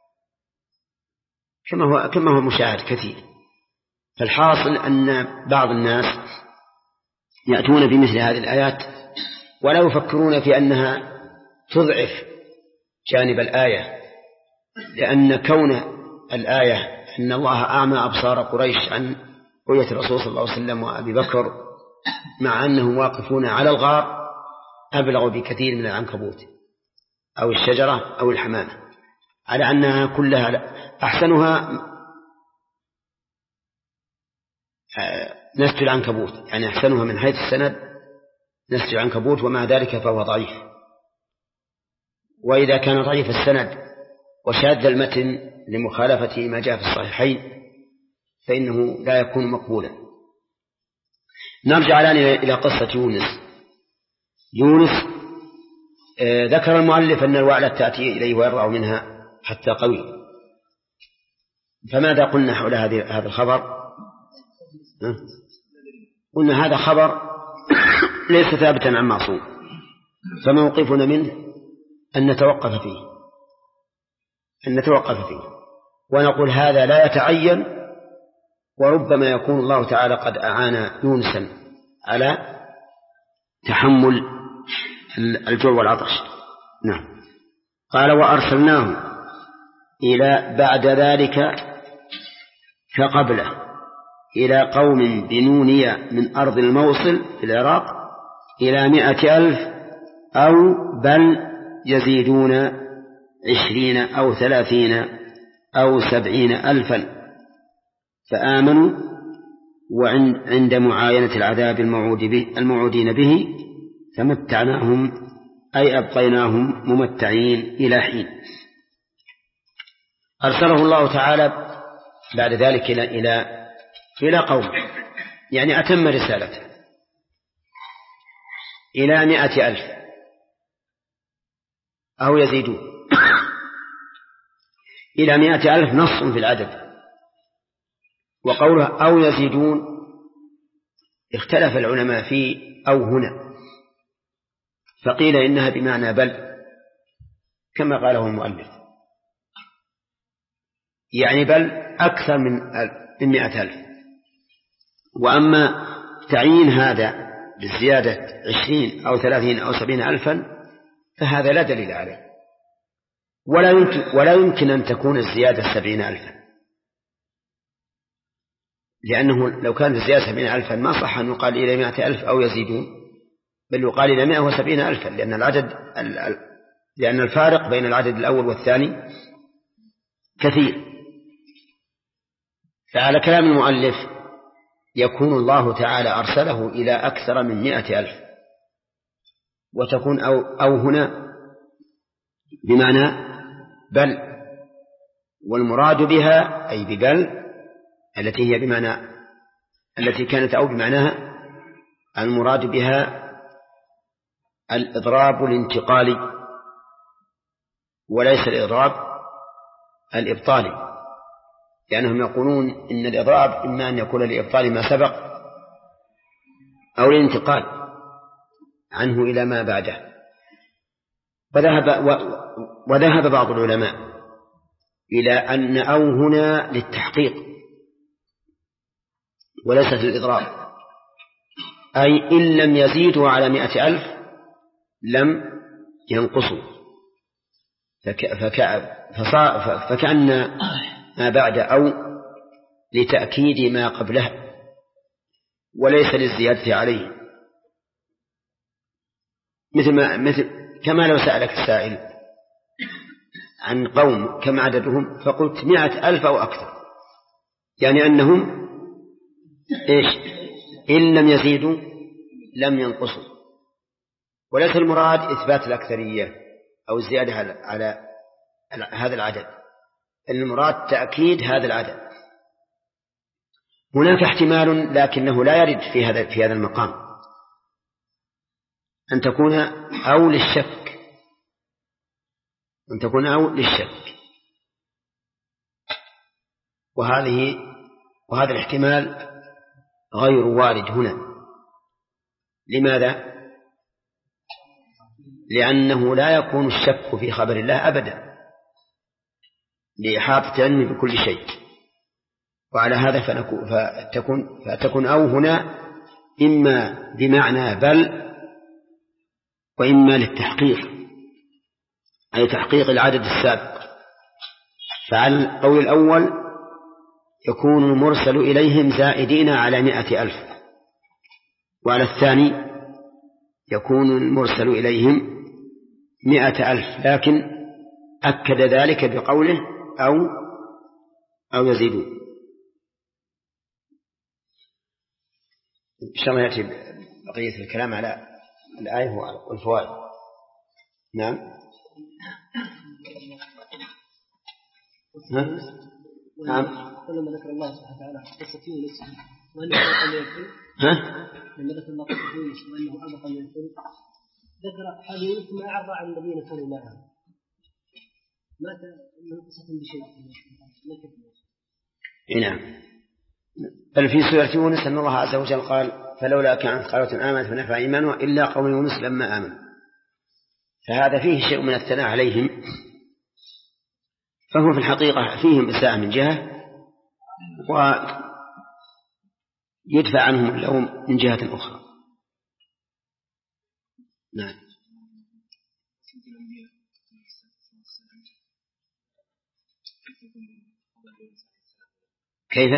كما هو مشاهد كثير. فالحاصل أن بعض الناس يأتون بمثل هذه الآيات ولا يفكرون في أنها تضعف جانب الآية، لأن كون الآية أن الله أعمى أبصار قريش عن رؤية الرسول صلى الله عليه وسلم وأبي بكر مع أنهم واقفون على الغار أبلغ بكثير من العنكبوت أو الشجرة أو الحمامة، على أنها كلها أحسنها نسج العنكبوت، يعني أحسنها من حيث السند نسج العنكبوت، ومع ذلك فهو ضعيف. وإذا كان ضعيف السند وشاذ المتن لمخالفة ما جاء في الصحيحين فإنه لا يكون مقبولا. نرجع الآن إلى قصة يونس. ذكر المؤلف أن الوعلة تأتي إليه ويرضع منها حتى قوي. فماذا قلنا حول هذا الخبر؟ قلنا هذا خبر ليس ثابتا عن معصوم، فموقفنا منه أن نتوقف فيه ونقول هذا لا يتعين، وربما يكون الله تعالى قد أعان يونسا على تحمل الجوع والعطش. نعم. قال وأرسلناه إلى بعد ذلك فقبله إلى قوم بنونية من أرض الموصل في العراق إلى 100,000 أو بل يزيدون 20 أو 30 أو 70,000 فآمنوا. وعند معاينة العذاب الموعودين به فمتعناهم أي أبقيناهم ممتعين إلى حين. أرسله الله تعالى بعد ذلك إلى قوم، يعني أتم رسالته إلى 100,000 أو يزيدون. إلى 100,000 نص في العدد. وقوله أو يزيدون اختلف العلماء في أو هنا، فقيل إنها بمعنى بل كما قاله المؤلف، يعني بل أكثر من 100,000. وأما تعيين هذا بالزيادة 20 أو 30 أو 70 ألفا فهذا لا دليل عليه، ولا يمكن أن تكون الزيادة 70 ألفا، لأنه لو كانت الزيادة 70 ألفا ما صح أن يقال إلى 100,000 أو يزيدون، بل يقال إلى 170 ألفا، لأن الفارق بين العدد الأول والثاني كثير. فعلى كلام المؤلف يكون الله تعالى أرسله إلى أكثر من 100,000، وتكون أو هنا بمعنى بل، والمراد بها أي ببل التي هي بمعنى التي كانت أو بمعناها المراد بها الإضراب الانتقالي وليس الإضراب الإبطالي، لأنهم يقولون إن الإضراب إما أن يكون لإبطال ما سبق أو الانتقال عنه إلى ما بعده. وذهب بعض العلماء إلى أن أو هنا للتحقيق وليست للإضراب، أي إن لم يزيدوا على 100,000 لم ينقصوا، فكأن ما بعد أو لتأكيد ما قبلها وليس للزيادة عليه، مثل كما لو سألك السائل عن قوم كم عددهم فقلت 100,000 أو أكثر، يعني أنهم إن لم يزيدوا لم ينقصوا، وليس المراد إثبات الأكثرية أو الزيادة على هذا العدد، المراد تأكيد هذا العدد. هناك احتمال لكنه لا يرد في هذا المقام أن تكون أو للشك، وهذا الاحتمال غير وارد هنا. لماذا؟ لأنه لا يكون الشك في خبر الله أبدا لإحاطة علمه بكل شيء، وعلى هذا فتكون أو هنا إما بمعنى بل وإما للتحقيق أي تحقيق العدد السابق. فعلى القول الأول يكون المرسل إليهم زائدين على 100,000، وعلى الثاني يكون المرسل إليهم 100,000، لكن أكد ذلك بقوله أو يزيدون. إن شاء الله يأتي بقية الكلام على الآية والفوائد. نعم. نعم. لما ذكر الله سبحانه وتعالى قصة يونس وأنه أبقى من الفلك، لما ذكر الله قصة يونس وأنه أبقى من الفلك ذكر هذه يونس ما أعرض عن الذين كانوا معه، مات من قصة بشيء. نعم. بل في سورة يونس أن الله عز وجل قال فلولا كانت قرية آمنت فنفع إيمانها إلا قوم يونس لما آمنوا، فهذا فيه شيء من الثناء عليهم، فهو في الحقيقة فيهم إساءة من جهة ويدفع عنهم اللوم من جهة أخرى. نعم. كيف؟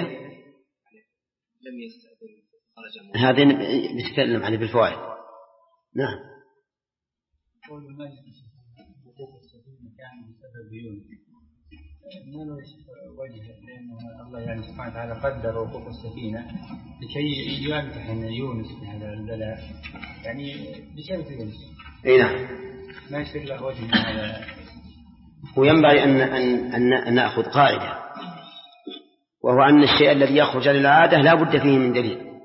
هذا نتكلم عنه بالفوائد. نعم. ما له وجه، لأنه الله يعني سبحانه وتعالى قدر وقوف السفينة لكي يمتحن يونس بهذا البلاء، يعني بسبب يونس. أي نعم. ما يصير له وجه من هذا. وينبغي أن نأخذ قاعدة، وهو أن الشيء الذي يخرج عن العادة لا بد فيه من دليل،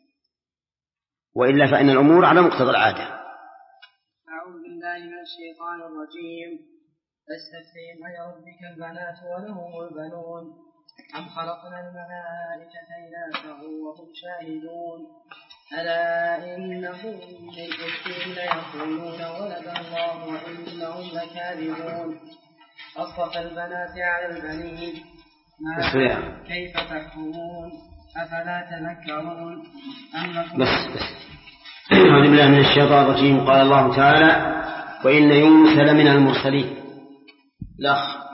وإلا فإن الأمور على مقتضى العادة. أعوذ بالله من الشيطان الرجيم. فاستفتهم أيربك البنات وله البنون أم خلقنا الملائكة إناثا وهم شاهدون ألا إنهم من إفكهم ليقولون ولد الله وإنهم لكاذبون أصطفى البنات على البنين كيف تحكمون أفلا تذكرون بس أعوذ بالله من الشيطان الرجيم. قال الله تعالى وإن يونس لمن المرسلين. الأخ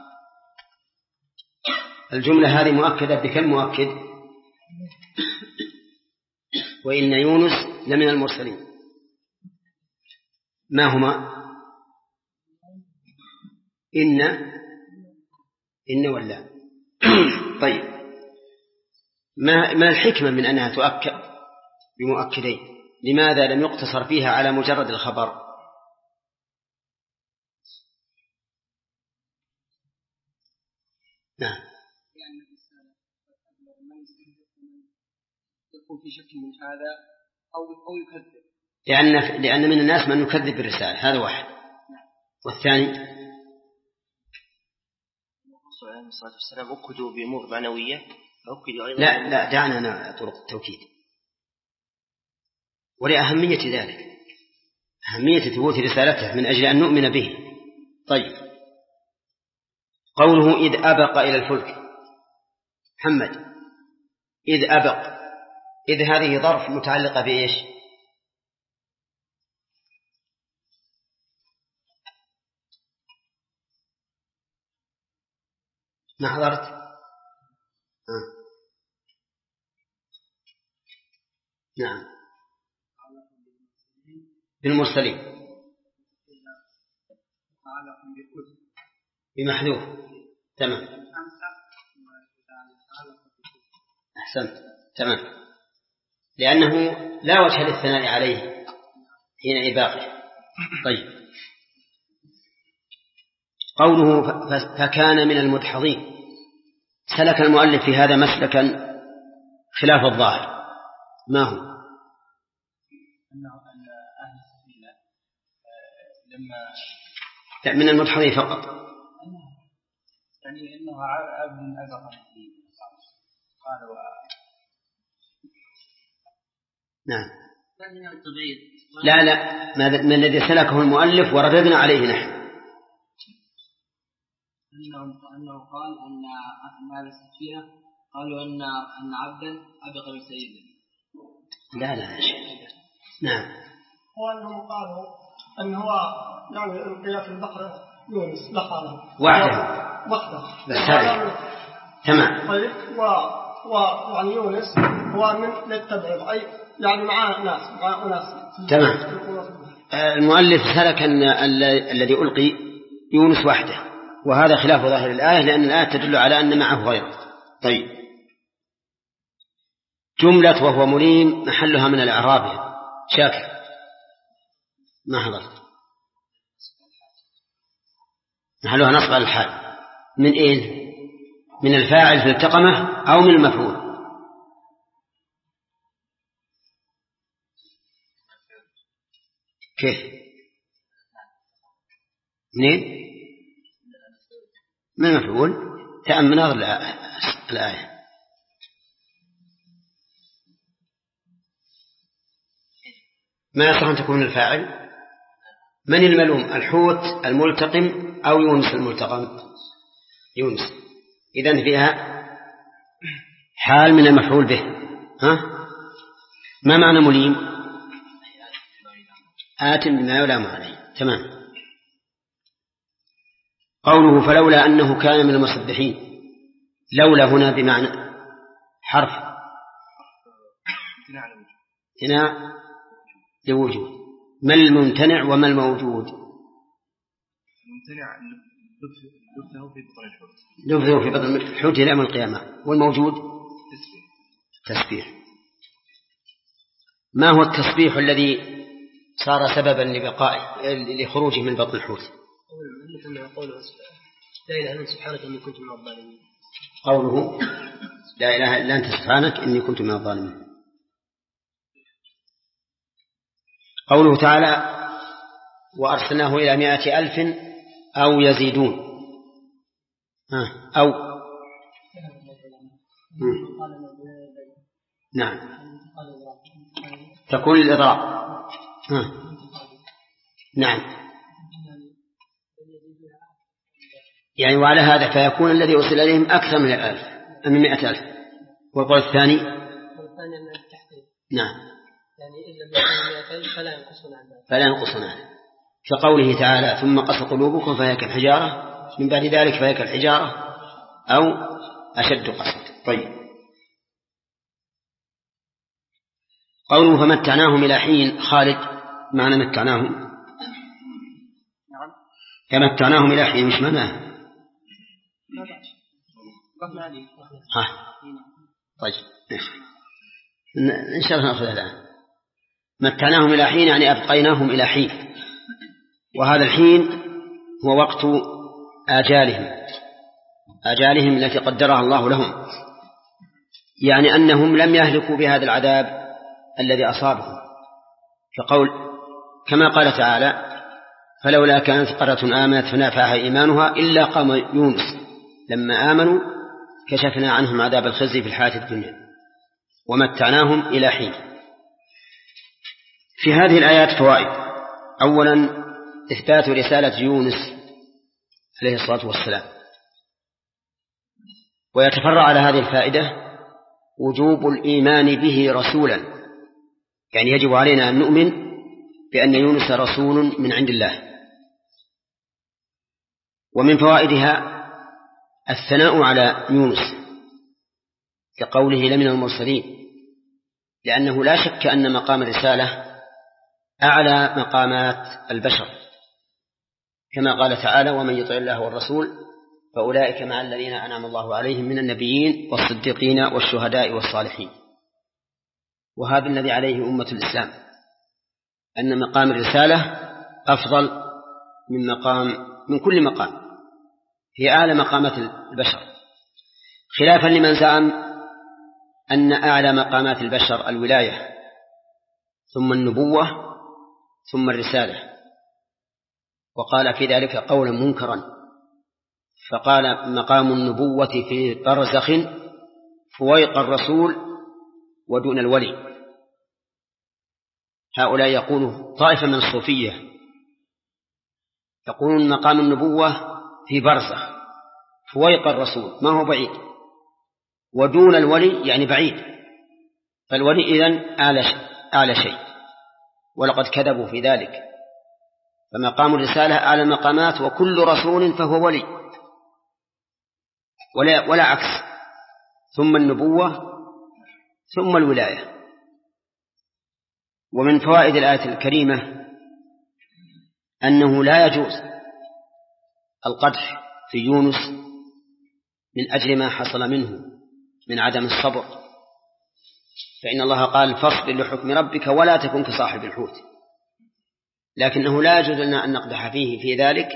الجملة هذه مؤكدة بكم مؤكد؟ وإن يونس لمن المرسلين. ما هما؟ إن ولا طيب ما الحكمة من أنها تؤكد بمؤكدين؟ لماذا لم يقتصر فيها على مجرد الخبر؟ نعم يكون في شك من هذا أو يكذب، لأن من الناس من يكذب بالرسالة، هذا واحد. والثاني الرسول عليه الصلاة والسلام أكدوا بأمور معنوية أكدوا أيضا. لا دعنا طرق التوكيد ولأهمية ذلك، أهمية ثبوت رسالته من أجل أن نؤمن به. طيب قوله إذ أبق إلى الفلك. محمد إذ أبق، إذ هذه ظرف متعلقة بإيش؟ ما حضرت؟ نعم بالمرسلين بمحذوف. تمام أحسنت تمام، لأنه لا وجه للثناء عليه حين إباقه. طيب قوله فكان من المدحضين، سلك المؤلف في هذا مسلكا خلاف الظاهر. ما هو؟ أن أهل السفينة لما لا من المدحضين فقط، يعني أنه عبد أبقى قال نعم لا ما الذي سلكه المؤلف ورددنا عليه نحن؟ أنه قال أن أهل السفينة قالوا أن عبدا أبقى من سيده. لا شيء. نعم وأنهم قالوا أن هو يعني القيا في البحر يونس لحاله وحده تمام. طيب ويعني يونس هو من للتبعيض أي يعني مع ناس تمام. المؤلف سلك أن الذي ألقي يونس وحده، وهذا خلاف ظاهر الآية لأن الآية تدل على أن معه غيره. طيب جملة وهو مليم محلها من الإعراب. شاكر ما حضرت؟ محلها نصب على الحال. من إيه؟ من الفاعل في التقمة أو من المفعول؟ كيف؟ منين؟ من المفعول. تأمل نظر الآية. ما يصح أن تكون الفاعل؟ من الملوم؟ الحوت الملتقم أو يونس الملتقم؟ يونس. إذن فيها حال من المفعول به. ما معنى مليم؟ آت بما يلام عليه. تمام. قوله فلولا أنه كان من المسبحين، لولا هنا بمعنى حرف امتناع لوجود. ما الممتنع وما الموجود؟ الممتنع لبثه في بطن الحوت، لبثه في بطن الحوت إلى يوم القيامة. والموجود تسبيح. ما هو التسبيح الذي صار سببا لخروجه من بطن الحوت؟ لا إله إلا أنت سبحانك إني كنت من الظالمين. قوله لا إله إلا أنت سبحانك إني كنت من الظالمين. قوله تعالى وأرسلناه إلى 100,000 أو يزيدون أو نعم تكون الإضراب نعم يعني وعلى هذا فيكون الذي أرسل إليهم أكثر من 1000 من 100,000. والقول الثاني نعم يعني إن لم يكن 200 فلا ينقصون عنه كقوله تعالى ثم قسى قلوبكم فهي كالحجارة من بعد ذلك فهي كالحجارة أو أشد قسوة. طيب قوله فمتعناهم إلى حين. خالد معنى متعناهم فمتعناهم إلى حين مش معناه طيب إن شاء الله نأخذ الآن. متعناهم إلى حين يعني أبقيناهم إلى حين وهذا الحين هو وقت آجالهم التي قدرها الله لهم يعني أنهم لم يهلكوا بهذا العذاب الذي أصابهم كما قال تعالى فلولا كانت قرية آمنت فنفعها إيمانها إلا قوم يونس لما آمنوا كشفنا عنهم عذاب الخزي في الحياة الدنيا ومتعناهم إلى حين. في هذه الآيات فوائد. أولا إثبات رسالة يونس عليه الصلاة والسلام ويتفرع على هذه الفائدة وجوب الإيمان به رسولا يعني يجب علينا أن نؤمن بأن يونس رسول من عند الله. ومن فوائدها الثناء على يونس كقوله لمن المرسلين لأنه لا شك أن مقام الرسالة أعلى مقامات البشر كما قال تعالى ومن يطع الله والرسول فأولئك مع الذين أنعم الله عليهم من النبيين والصديقين والشهداء والصالحين. وهذا الذي عليه أمة الإسلام أن مقام الرسالة أفضل من كل مقام هي أعلى مقامات البشر خلافا لمن زعم أن أعلى مقامات البشر الولاية ثم النبوة ثم الرسالة وقال في ذلك قولا منكرا فقال مقام النبوة في برزخ فويق الرسول ودون الولي. هؤلاء يقولوا طائفة من الصوفية يقولون مقام النبوة في برزخ فويق الرسول ما هو بعيد ودون الولي يعني بعيد فالولي إذن أعلى شيء ولقد كذبوا في ذلك. فمقام الرسالة أعلى المقامات وكل رسول فهو ولي ولا عكس ثم النبوة ثم الولاية. ومن فوائد الآية الكريمة أنه لا يجوز القدح في يونس من أجل ما حصل منه من عدم الصبر فإن الله قال فاصبر لحكم ربك ولا تكن كصاحب الحوت لكنه لا يجوز لنا أن نقدح فيه في ذلك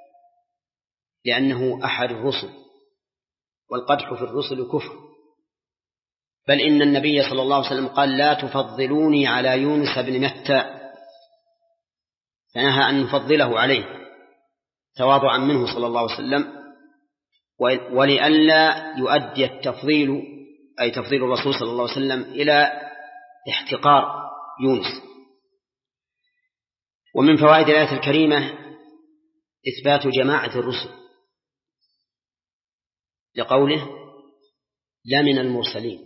لأنه أحد الرسل والقدح في الرسل كفر بل إن النبي صلى الله عليه وسلم قال لا تفضلوني على يونس بن متى فنهى أن نفضله عليه تواضعا منه صلى الله عليه وسلم ولئلا يؤدي التفضيل أي تفضيل الرسول صلى الله عليه وسلم إلى احتقار يونس. ومن فوائد الآية الكريمة إثبات جماعة الرسل لقوله لا من المرسلين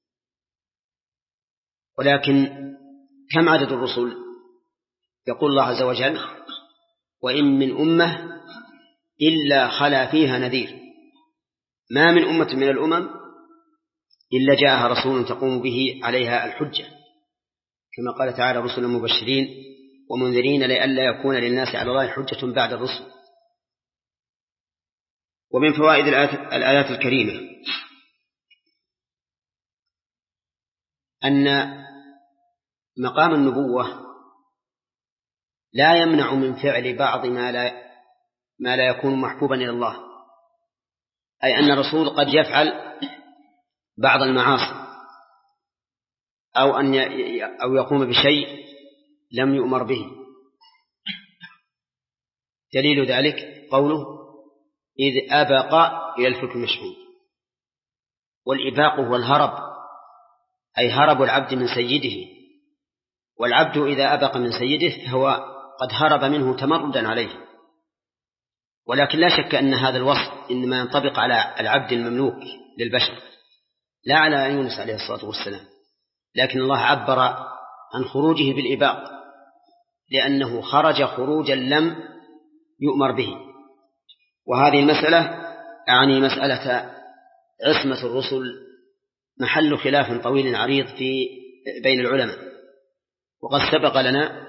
ولكن كم عدد الرسل؟ يقول الله عز وجل وإن من أمة إلا خلا فيها نذير ما من أمة من الأمم إلا جاءها رسول تقوم به عليها الحجة كما قال تعالى رسلا مبشرين ومنذرين لئلا يكون للناس على الله حجة بعد الرسل. ومن فوائد الآيات الكريمة أن مقام النبوة لا يمنع من فعل بعض ما لا يكون محبوبا إلى الله أي أن الرسول قد يفعل بعض المعاصي أو يقوم بشيء لم يؤمر به. دليل ذلك قوله إذ أبق إلى الفلك المشحون. والإباق هو الهرب، أي هرب العبد من سيده، والعبد إذا أبق من سيده فهو قد هرب منه تمردا عليه. ولكن لا شك أن هذا الوصف إنما ينطبق على العبد المملوك للبشر لا على يونس عليه الصلاة والسلام، لكن الله عبر عن خروجه بالإباق لأنه خرج خروجا لم يؤمر به. وهذه المسألة أعني مسألة عصمة الرسل محل خلاف طويل عريض بين العلماء، وقد سبق لنا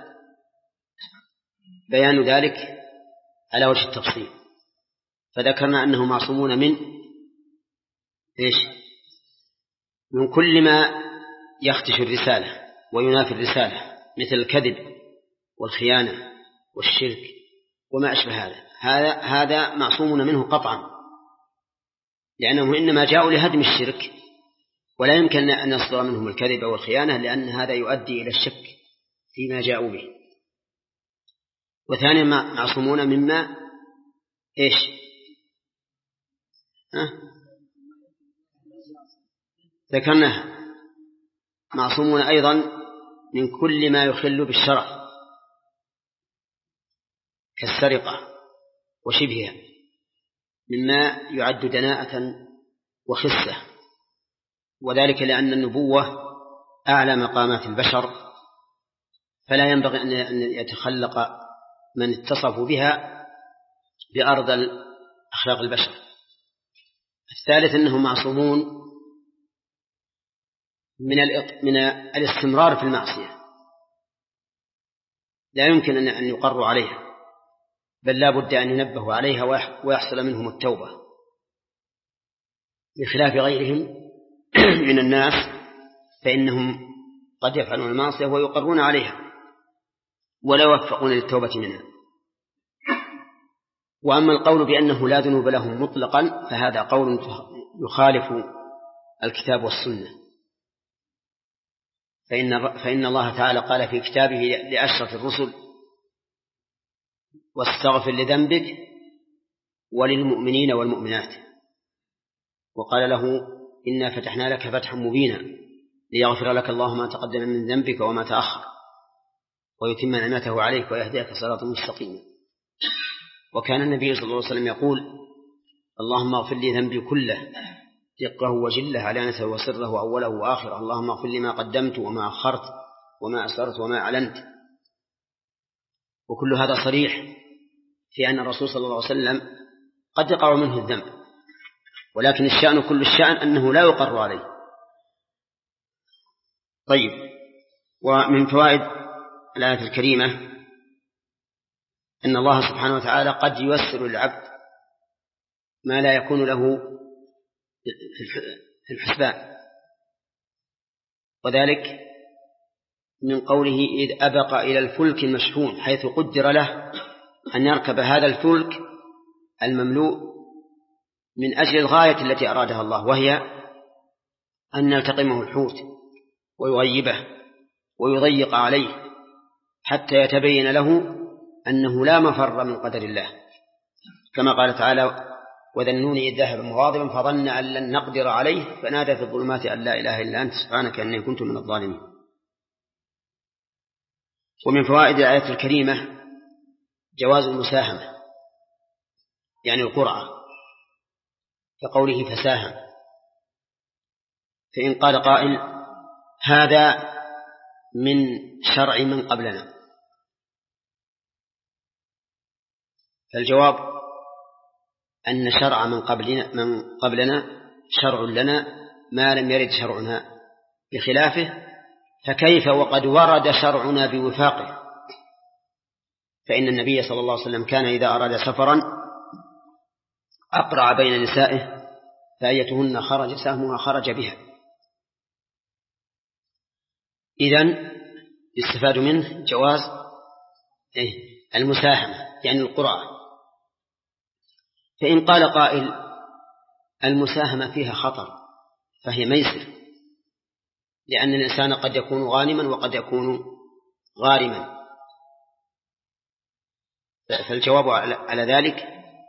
بيان ذلك على وجه التفصيل، فذكرنا أنهم معصومون من من كل ما يخدش الرسالة وينافي الرسالة، مثل الكذب والخيانة والشرك وما أشبه هذا معصومون منه قطعا، لأنهم إنما جاءوا لهدم الشرك، ولا يمكن أن يصدر منهم الكذب والخيانة، لأن هذا يؤدي إلى الشك فيما جاءوا به. وثانيا معصومون مما ذكرناها، معصومون أيضا من كل ما يخل بالشرع كالسرقة وشبهها مما يعد دناءة وخسة، وذلك لأن النبوة أعلى مقامات البشر، فلا ينبغي أن يتخلق من اتصفوا بها بأرذل أخلاق البشر. الثالث أنهم معصومون من الاستمرار في المعصية، لا يمكن أن يقروا عليها، بل لا بد أن ينبهوا عليها ويحصل منهم التوبة، بخلاف غيرهم من الناس فإنهم قد يفعلون المعصية ويقرون عليها ولا يوفقون للتوبة منها. وأما القول بأنه لا ذنوب لهم مطلقا فهذا قول يخالف الكتاب والسنة، فإن الله تعالى قال في كتابه لأشرف الرسل واستغفر لذنبك وللمؤمنين والمؤمنات، وقال له إنا فتحنا لك فتحا مبينا ليغفر لك الله ما تقدم من ذنبك وما تأخر ويتم نعمته عليك ويهديك صراطا مستقيما. وكان النبي صلى الله عليه وسلم يقول اللهم اغفر لي ذنبي كله دقه وجله علانته وسره وأوله وآخره، اللهم اغفر لي ما قدمت وما أخرت وما أسررت وما أعلنت. وكل هذا صريح في أن الرسول صلى الله عليه وسلم قد يقع منه الذنب، ولكن الشأن كل الشأن أنه لا يقر عليه. طيب، ومن فوائد الآية الكريمة أن الله سبحانه وتعالى قد ييسر للعبد ما لا يكون له في الحسبان، وذلك من قوله إذ أبق إلى الفلك المشحون، حيث قدر له أن يركب هذا الفلك المملوء من أجل الغاية التي أرادها الله، وهي أن يلتقمه الحوت ويغيبه ويضيق عليه حتى يتبين له أنه لا مفر من قدر الله، كما قال تعالى وذا النون إذ ذهب مغاضبا فظن أن لن نقدر عليه فنادى في الظلمات أن لا إله إلا أنت سبحانك إني كنت من الظالمين. ومن فوائد الآية الكريمة جواز المساهمة، يعني القرعة، كقوله فساهم، فإن قال قائل هذا من شرع من قبلنا، فالجواب أن شرع من قبلنا شرع لنا ما لم يرد شرعنا بخلافه، فكيف وقد ورد شرعنا بوفاقه؟ فإن النبي صلى الله عليه وسلم كان إذا أراد سفرا أقرع بين نسائه فأيتهن خرج سهمها خرج بها. إذن يستفاد منه جواز المساهمة، يعني القرعة. فإن قال قائل المساهمة فيها خطر فهي ميسر، لأن الإنسان قد يكون غانما وقد يكون غارما، فالجواب على ذلك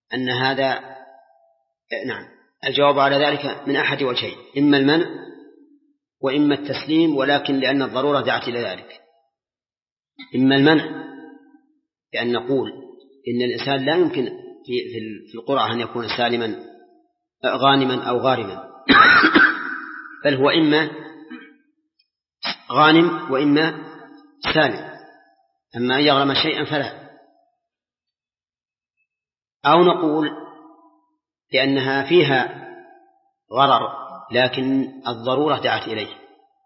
أن هذا نعم الجواب على ذلك من أحد وجهين، إما المنع وإما التسليم، ولكن لأن الضرورة دعت إلى ذلك. إما المنع بأن نقول إن الإنسان لا يمكن في القرعة أن يكون سالما غانما أو غارما، بل هو إما غانم وإما سالم، أما أن يغرم شيئا فلا. أو نقول لأنها فيها غرر لكن الضرورة دعت إليه،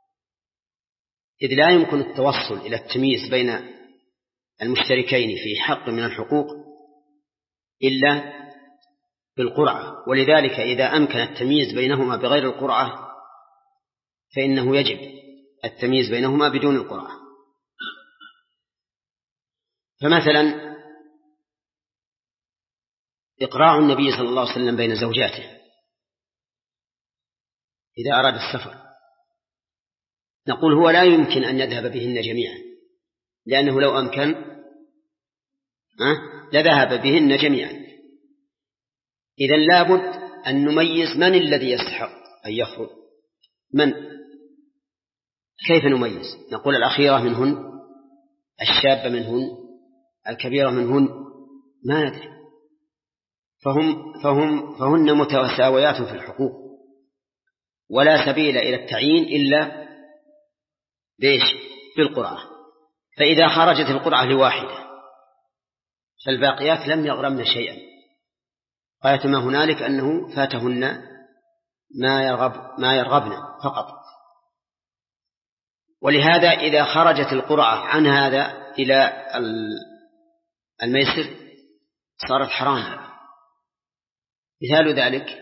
إذ لا يمكن التوصل إلى التمييز بين المشتركين في حق من الحقوق إلا بالقرعة، ولذلك إذا أمكن التمييز بينهما بغير القرعة فإنه يجب التمييز بينهما بدون القرعة. فمثلا إقراع النبي صلى الله عليه وسلم بين زوجاته إذا أراد السفر، نقول هو لا يمكن أن يذهب بهن جميعا، لأنه لو أمكن لذهب بهن جميعا. إذن لابد أن نميز من الذي يستحق أن يخرج، من، كيف نميز؟ نقول الأخيرة منهن، الشابة منهن، الكبيرة منهن، ما ندري. فهن متساويات في الحقوق، ولا سبيل إلى التعيين إلا بالقرعة. فإذا خرجت القرعة لواحدة فالباقيات لم يغرمن شيئا، غاية ما هنالك أنه فاتهن ما يرغبن فقط. ولهذا إذا خرجت القرعة عن هذا إلى الميسر صارت حرام. مثال ذلك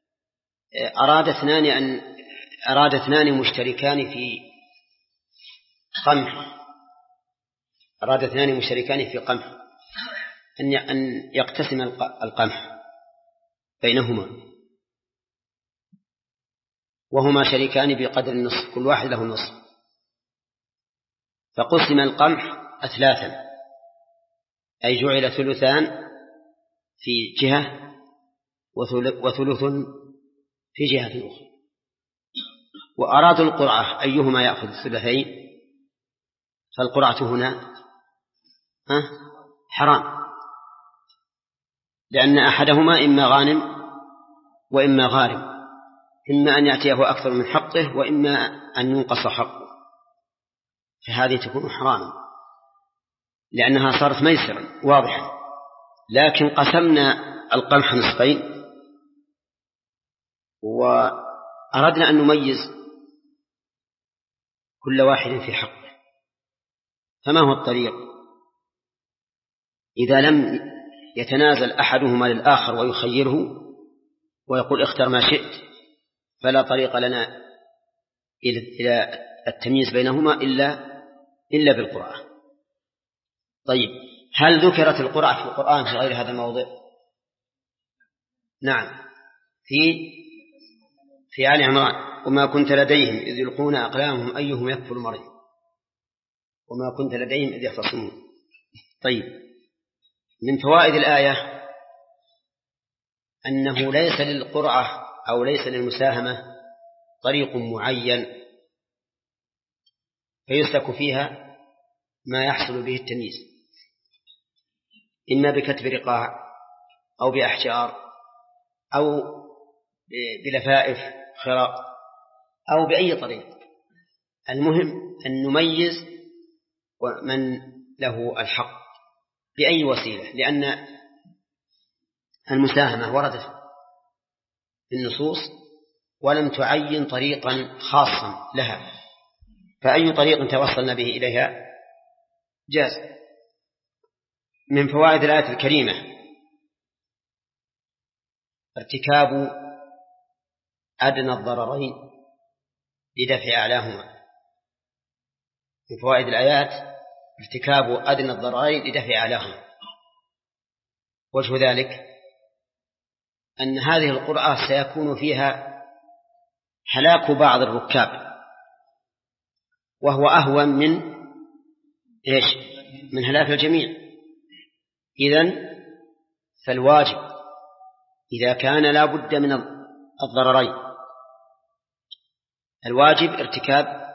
أراد اثنان مشتركان في قمح أن يقتسم القمح بينهما، وهما شريكان بقدر النصف، كل واحد له النصف، فقسم القمح أثلاثا، أي جعل ثلثان في جهة وثلث في جهة أخرى، وأرادوا القرعة أيهما يأخذ الثلثين، فالقرعة هنا حرام، لأن أحدهما إما غانم وإما غارم، إما أن يأتيه أكثر من حقه وإما أن ينقص حقه، فهذه تكون حراما لأنها صارت ميسرا واضحا. لكن قسمنا القمح نصفين وأردنا أن نميز كل واحد في حقه، فما هو الطريق؟ إذا لم يتنازل أحدهما للآخر ويخيره ويقول اختر ما شئت، فلا طريق لنا إلى التمييز بينهما إلا بالقرعة. طيب، هل ذكرت القرعة في القرآن في غير هذا الموضع؟ نعم، في آل عمران: وما كنت لديهم إذ يلقون أقلامهم أيهم يكفر مريم وما كنت لديهم إذ يختصمون. طيب، من فوائد الآية أنه ليس للقرعة أو ليس للمساهمة طريق معين فيسلك فيها ما يحصل به التمييز، إما بكتب رقاع أو بأحجار أو بلفائف خراق أو بأي طريق. المهم أن نميز من له الحق بأي وسيلة، لأن المساهمة وردت بالنصوص ولم تعين طريقا خاصا لها، فأي طريق توصلنا به إليها جاز. من فوائد الآية الكريمة ارتكاب أدنى الضررين لدفع أعلاهما. من فوائد الآيات ارتكاب أدنى الضررين لدفع أعلاهما. وجه ذلك أن هذه القرعة سيكون فيها هلاك بعض الركاب، وهو أهون من هلاك الجميع. إذن فالواجب إذا كان لا بد من الضررين. الواجب ارتكاب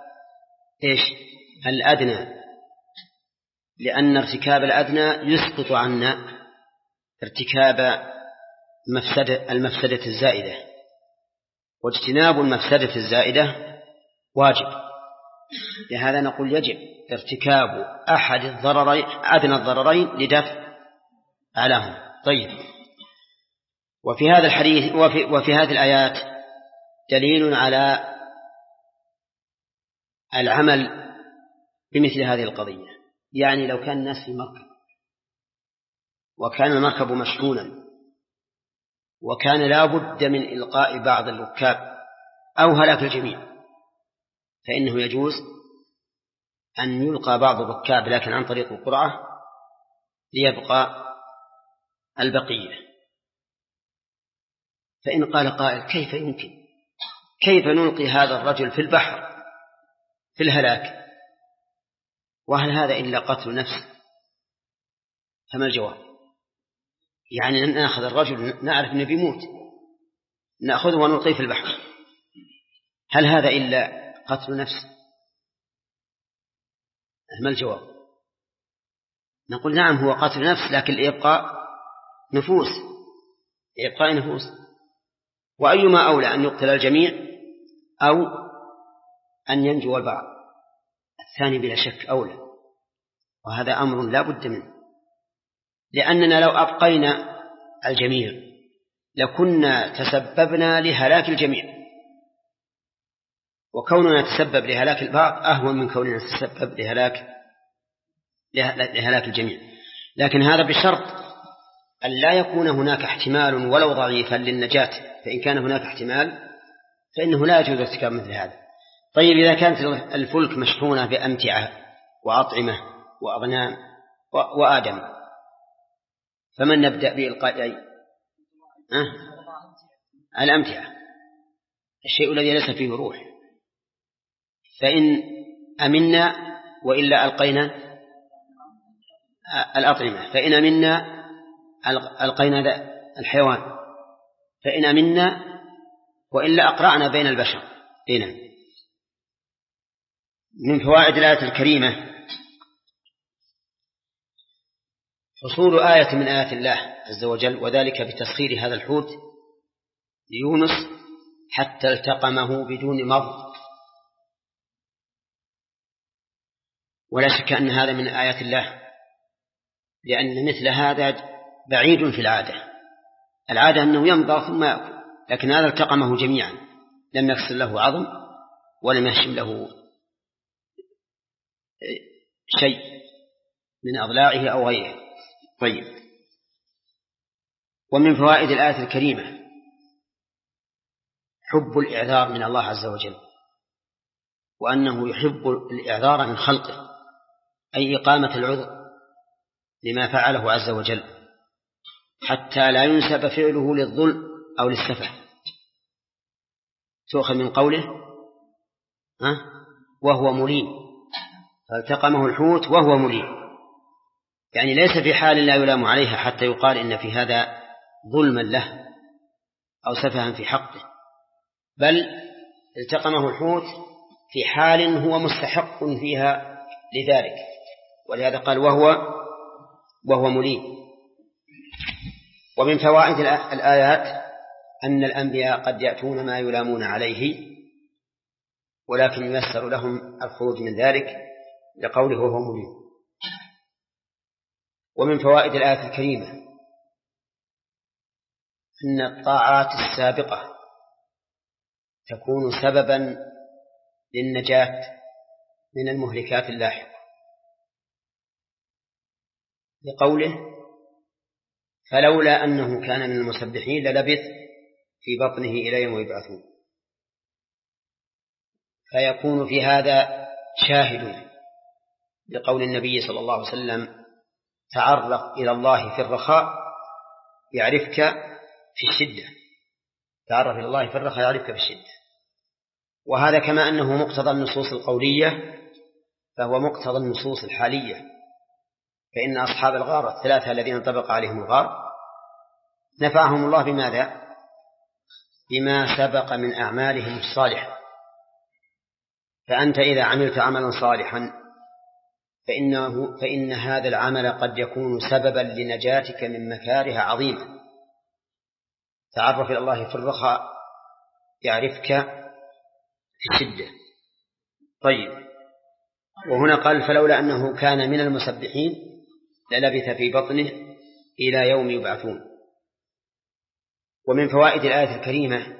الأدنى، لأن ارتكاب الأدنى يسقط عنا ارتكاب المفسدة الزائدة، واجتناب المفسدة الزائدة واجب. لهذا نقول يجب ارتكاب أحد الضررين، أدنى الضررين لدفع أعلاهما. طيب، وفي هذا الحديث وفي هذه الآيات دليل على العمل بمثل هذه القضية. يعني لو كان الناس في مركب وكان المركب مشحونا وكان لا بد من إلقاء بعض الركاب أو هلاك الجميع، فإنه يجوز أن يلقى بعض الركاب لكن عن طريق القرعة ليبقى البقية. فإن قال قائل كيف يمكن، كيف نلقي هذا الرجل في البحر في الهلاك، وهل هذا إلا قتل نفس؟ فما الجواب؟ يعني نأخذ الرجل نعرف أنه بيموت نأخذه ونلقيه في البحر، هل هذا إلا قتل نفس؟ ما الجواب؟ نقول نعم هو قتل نفس، لكن لإبقاء نفوس، لإبقاء نفوس. وأيما أولى أن يقتل الجميع أو أن ينجو البعض؟ الثاني بلا شك أولى، وهذا أمر لا بد منه، لأننا لو أبقينا الجميع لكنا تسببنا لهلاك الجميع، وكوننا نتسبب لهلاك البعض أهون من كوننا نتسبب لهلاك الجميع. لكن هذا بشرط أن لا يكون هناك احتمال ولو ضعيفا للنجاة، فإن كان هناك احتمال فإنه لا يجوز ارتكاب مثل هذا. طيب، إذا كانت الفلك مشحونة بأمتعة وأطعمة وأغنام وآدم، فمن نبدأ بإلقاء الأمتعة، الشيء الذي ليس فيه روح؟ فإن أمنا وإلا ألقينا الأطعمة، فإن أمنا ألقينا الحيوان، فإن أمنا وإلا أقرأنا بين البشر. هنا من فوائد الآية الكريمة حصول آية من آيات الله عز وجل، وذلك بتسخير هذا الحوت ليونس حتى التقمه بدون مضغ. ولا شك أن هذا من آيات الله، لأن مثل هذا بعيد في العادة أنه يمضغ ثم يأكل، لكن هذا التقمه جميعا، لم يكسر له عظم ولم يهشم له شيء من أضلاعه أو غيره. طيب، ومن فوائد الآية الكريمة حب الإعذار من الله عز وجل، وأنه يحب الإعذار من خلقه، أي إقامة العذر لما فعله عز وجل، حتى لا ينسب فعله للظلم أو للسفه. تؤخذ من قوله وهو مليم، فالتقمه الحوت وهو مليم، يعني ليس في حال لا يلام عليها حتى يقال إن في هذا ظلما له أو سفها في حقه، بل التقمه الحوت في حال هو مستحق فيها لذلك، ولهذا قال وهو مليم. ومن فوائد الآيات أن الأنبياء قد يأتون ما يلامون عليه، ولكن ييسر لهم الخروج من ذلك لقوله وهو مليم. ومن فوائد الآية الكريمة أن الطاعات السابقة تكون سببا للنجاة من المهلكات اللاحقة، لقوله فلولا أنه كان من المسبحين للبث في بطنه إلى يوم يبعثون. فيكون في هذا شاهد لقول النبي صلى الله عليه وسلم تعرف إلى الله في الرخاء يعرفك في الشدة، تعرف إلى الله في الرخاء يعرفك في الشدة. وهذا كما أنه مقتضى النصوص القولية فهو مقتضى النصوص الحالية، فإن أصحاب الغار الثلاثة الذين انطبق عليهم الغار نفعهم الله بماذا؟ بما سبق من أعمالهم الصالحة. فأنت إذا عملت عملا صالحا فإن هذا العمل قد يكون سببا لنجاتك من مكاره عظيمة. تعرف إلى الله في الرخاء يعرفك في الشدة. طيب، وهنا قال فلولا أنه كان من المسبحين للبث في بطنه إلى يوم يبعثون. ومن فوائد الآية الكريمة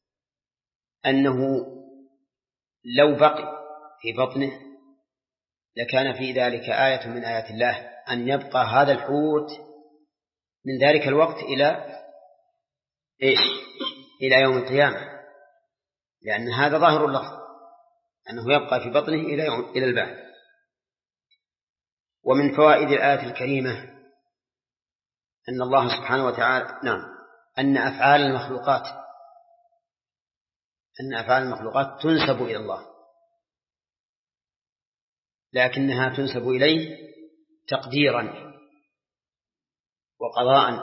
أنه لو بقي في بطنه لكان في ذلك آية من آيات الله أن يبقى هذا الحوت من ذلك الوقت إلى يوم القيامة، لأن هذا ظاهر اللفظ أنه يبقى في بطنه إلى البعث. ومن فوائد الآية الكريمة أن الله سبحانه وتعالى أن أفعال المخلوقات تنسب إلى الله، لكنها تنسب إليه تقديرا وقضاء،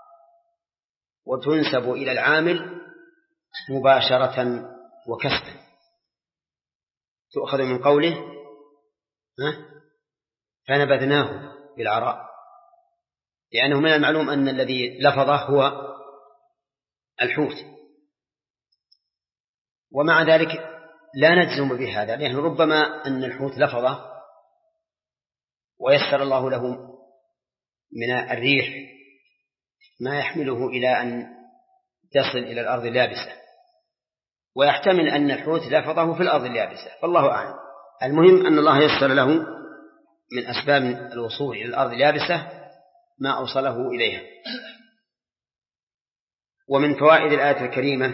وتنسب إلى العامل مباشرة وكسبا. تؤخذ من قوله فنبذناه بالعراء، لأنه من المعلوم أن الذي لفظه هو الحوت، ومع ذلك لا نجزم بهذا، لأنه ربما أن الحوت لفظه ويسر الله له من الريح ما يحمله إلى أن تصل إلى الأرض اليابسة، ويحتمل أن الحوت لفظه في الأرض اليابسة، فالله أعلم. المهم أن الله يسر له من أسباب الوصول إلى الأرض اليابسة ما أوصله إليها. ومن فوائد الآية الكريمة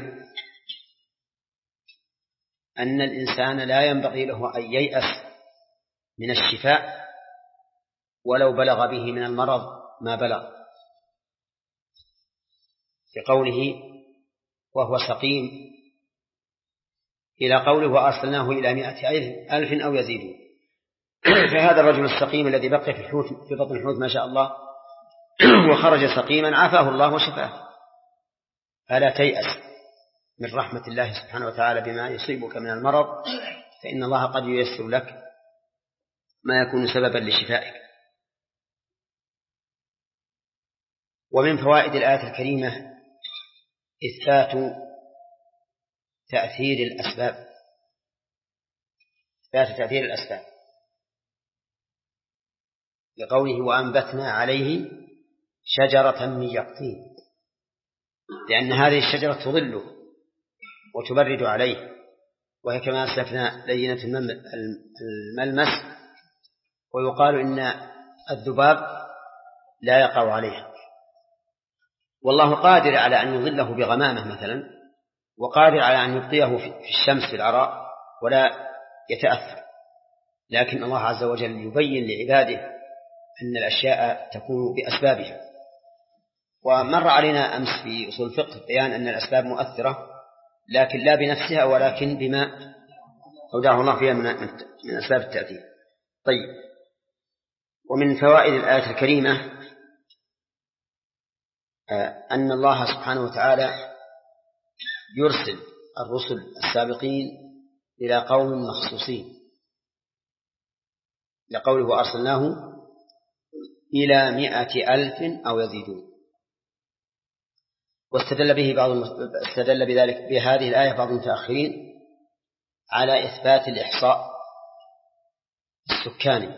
أن الإنسان لا ينبغي له أن ييأس من الشفاء ولو بلغ به من المرض ما بلغ، بقوله وهو سقيم إلى قوله وأرسلناه إلى 100,000 أو يزيدون. فهذا الرجل السقيم الذي بقي في بطن الحوت ما شاء الله وخرج سقيما عافاه الله وشفاه. فلا تيأس من رحمة الله سبحانه وتعالى بما يصيبك من المرض، فإن الله قد ييسر لك ما يكون سببا لشفائك. ومن فوائد الآية الكريمة إثبات تأثير الأسباب، لقوله وأنبتنا عليه شجرة من يقطين، لأن هذه الشجرة تظله وتبرد عليه، وهي كما أسلفنا لينة الملمس، ويقال إن الذباب لا يقع عليها، والله قادر على أن يظله بغمامة مثلا، وقادر على أن يبقيه في الشمس في العراء ولا يتأثر، لكن الله عز وجل يبين لعباده أن الأشياء تكون بأسبابها. ومر علينا أمس في أصول الفقه بيان أن الأسباب مؤثرة، لكن لا بنفسها ولكن بما أودعه الله فيها من أسباب التأثير. طيب، ومن فوائد الآية الكريمة أن الله سبحانه وتعالى يرسل الرسل السابقين إلى قوم مخصوصين، لقوله وأرسلناه إلى 100,000 أو يزيدون. واستدل بذلك بهذه الآية بعض المتأخرين على إثبات الإحصاء السكاني،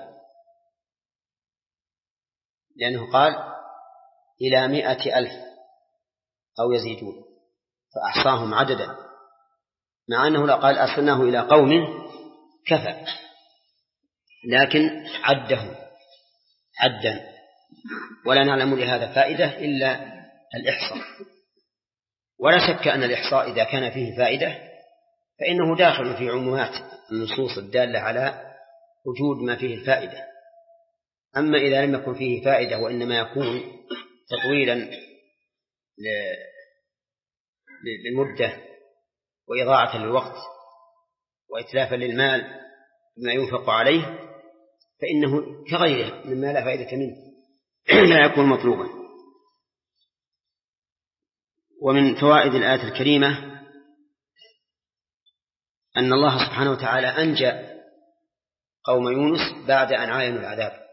لأنه قال إلى 100,000 أو يزيدون فأحصاهم عددا، مع أنه لا قال أرسلناه إلى قوم كفى، لكن عدهم عدا، ولا نعلم لهذا فائدة إلا الإحصاء. ولا شك أن الإحصاء إذا كان فيه فائدة فإنه داخل في عمومات النصوص الدالة على وجود ما فيه الفائدة. أما إذا لم يكن فيه فائدة وإنما يكون تطويلا للمدة وإضاعة للوقت وإتلافا للمال بما ينفق عليه، فإنه كغيره مما لا فائدة منه لا يكون مطلوبا. ومن فوائد الآية الكريمة أن الله سبحانه وتعالى أنجى قوم يونس بعد أن عاينوا العذاب،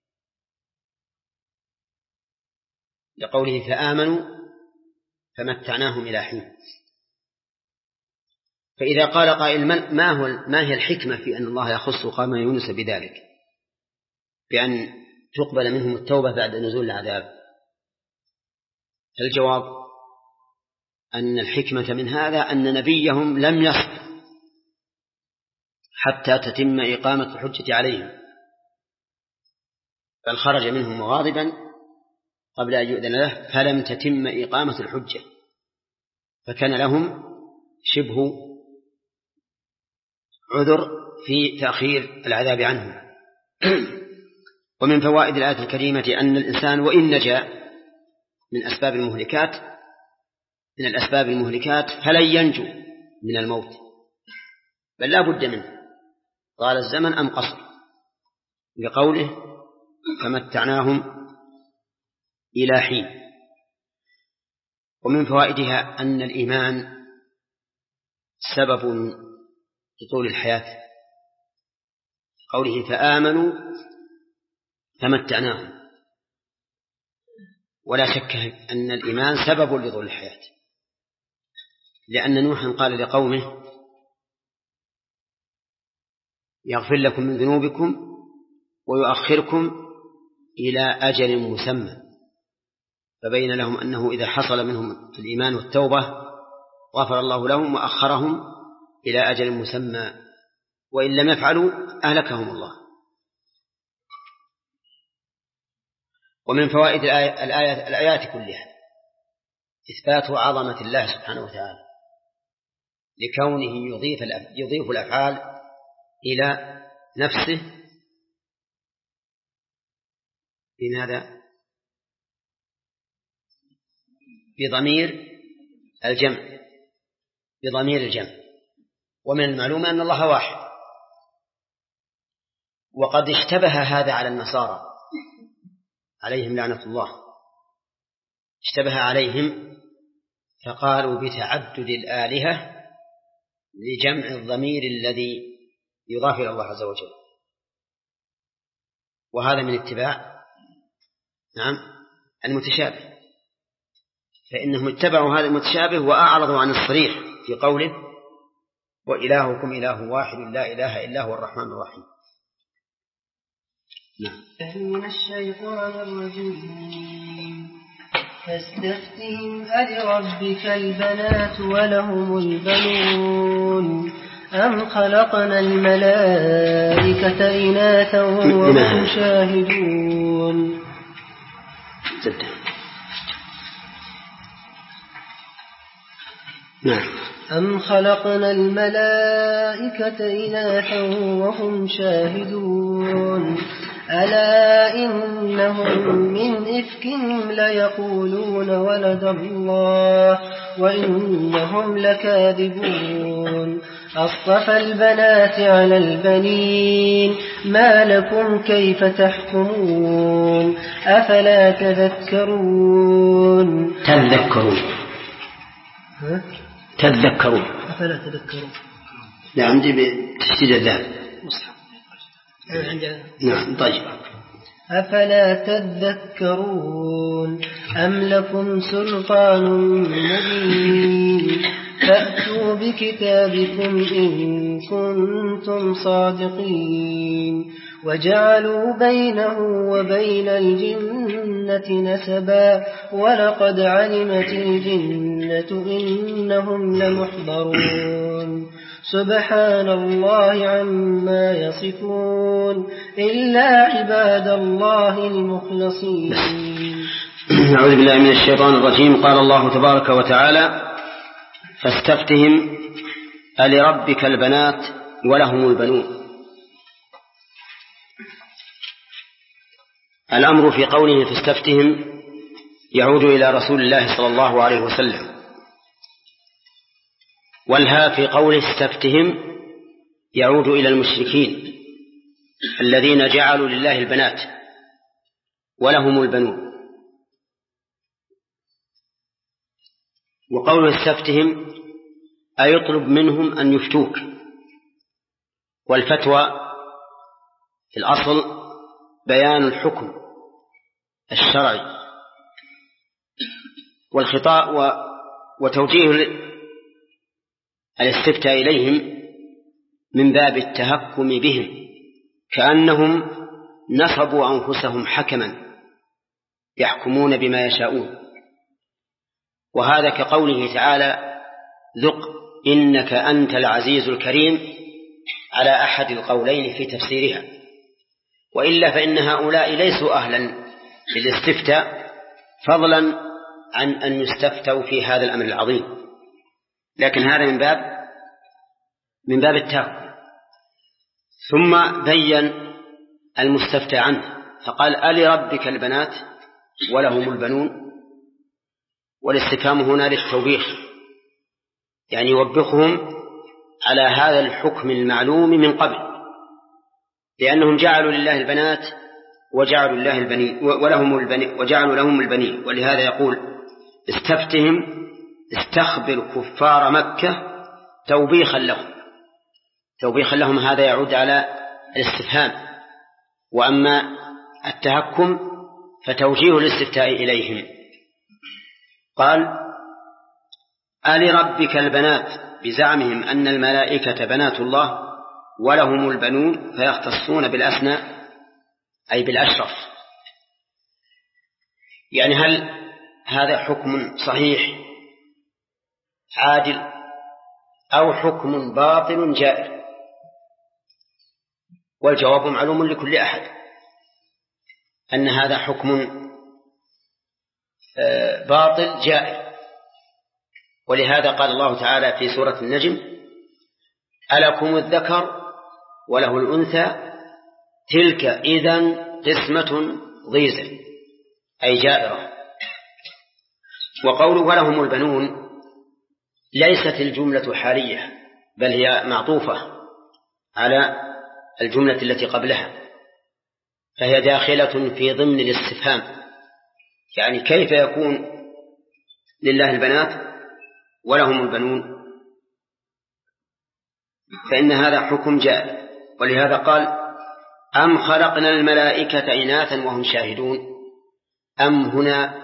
لقوله فآمنوا فمتعناهم إلى حين. فإذا قال قائل ما هي الحكمة في أن الله يخص قوم يونس بذلك، بأن تقبل منهم التوبة بعد نزول العذاب؟ الجواب أن الحكمة من هذا أن نبيهم لم يصبر حتى تتم إقامة الحجة عليهم، بل خرج منهم غاضبا قبل أن يؤذن له، فلم تتم إقامة الحجة، فكان لهم شبه عذر في تأخير العذاب عنهم. ومن فوائد الآية الكريمة أن الإنسان وإن نجا من الأسباب المهلكات فلن ينجو من الموت، بل لا بد منه، طال الزمن أم قصر، لقوله فمتعناهم إلى حين. ومن فوائدها أن الإيمان سبب لطول الحياة، قوله فآمنوا فمتعناهم، ولا شك أن الإيمان سبب لطول الحياة، لأن نوحا قال لقومه يغفر لكم من ذنوبكم ويؤخركم إلى أجل مسمى، فبين لهم أنه إذا حصل منهم الإيمان والتوبة غفر الله لهم وأخرهم إلى أجل مسمى، وإن لم يفعلوا أهلكهم الله. ومن فوائد الآيات كلها إثبات عظمة الله سبحانه وتعالى، لكونه يضيف الأفعال إلى نفسه. بماذا؟ بضمير الجمع. ومن المعلوم أن الله واحد، وقد اشتبه هذا على النصارى عليهم لعنة الله، اشتبه عليهم فقالوا بتعدد الآلهة لجمع الضمير الذي يضاف إلى الله عز وجل، وهذا من اتباع المتشابه، فإنهم اتبعوا هذا المتشابه وأعرضوا عن الصريح في قوله وإلهكم إله واحد لا إله إلا هو الرحمن الرحيم. من الشيطان الرجيم. فاستفتهم ألربك البنات ولهم البنون أم خلقنا الملائكة إناثا وهم شاهدون. أم خلقنا الملائكة إناثا وهم شاهدون ألا إنهم من إفكهم ليقولون ولد الله وإنهم لكاذبون. أصطفى البنات على البنين ما لكم كيف تحكمون أفلا تذكرون. أفلا تذكرون. لا عندي بتشديد الذهب. نعم طيب. أفلا تذكرون أم لكم سلطان مبين فأتوا بكتابكم إن كنتم صادقين. وجعلوا بينه وبين الجنة نسبا ولقد علمت الجنة إنهم لمحضرون. سبحان الله عما يصفون إلا عباد الله المخلصين. أعوذ بالله من الشيطان الرجيم. قال الله تبارك وتعالى فاستفتهم ألربك البنات ولهم البنون. الأمر في قوله فاستفتهم يعود إلى رسول الله صلى الله عليه وسلم، والها في قوله استفتهم يعود إلى المشركين الذين جعلوا لله البنات ولهم البنون. وقوله استفتهم أي يطلب منهم أن يفتوك، والفتوى في الأصل بيان الحكم الشرعي، والخطاب وتوجيه الاستفتاء إليهم من باب التهكم بهم، كأنهم نصبوا أنفسهم حكما يحكمون بما يشاءون. وهذا كقوله تعالى ذق إنك أنت العزيز الكريم على أحد القولين في تفسيرها، وإلا فإن هؤلاء ليسوا أهلا للاستفتاء فضلا عن أن يستفتوا في هذا الأمر العظيم، لكن هذا من باب التهكم. ثم بين المستفتى عنه فقال ألربك البنات ولهم البنون، والاستفهام هنا للتوبيخ، يعني يوبخهم على هذا الحكم المعلوم من قبل، لأنهم جعلوا لله البنات وجعلوا الله البنين وجعلوا لهم البنين. ولهذا يقول استفتهم استخبر كفار مكة توبيخا لهم، هذا يعود على الاستفهام. وأما التهكم فتوجيه الاستفتاء إليهم. قال ألربك البنات بزعمهم أن الملائكة بنات الله ولهم البنون، فيختصون بالأسنى أي بالأشرف. يعني هل هذا حكم صحيح عادل أو حكم باطل جائر؟ والجواب معلوم لكل أحد أن هذا حكم باطل جائر. ولهذا قال الله تعالى في سورة النجم ألكم الذكر وله الأنثى تلك إذن قسمة ضيزى أي جائرة. وقوله ولهم البنون ليست الجملة حالية، بل هي معطوفة على الجملة التي قبلها، فهي داخلة في ضمن الاستفهام. يعني كيف يكون لله البنات ولهم البنون؟ فإن هذا حكم جائر. ولهذا قال أم خلقنا الملائكة إناثا وهم شاهدون. أم هنا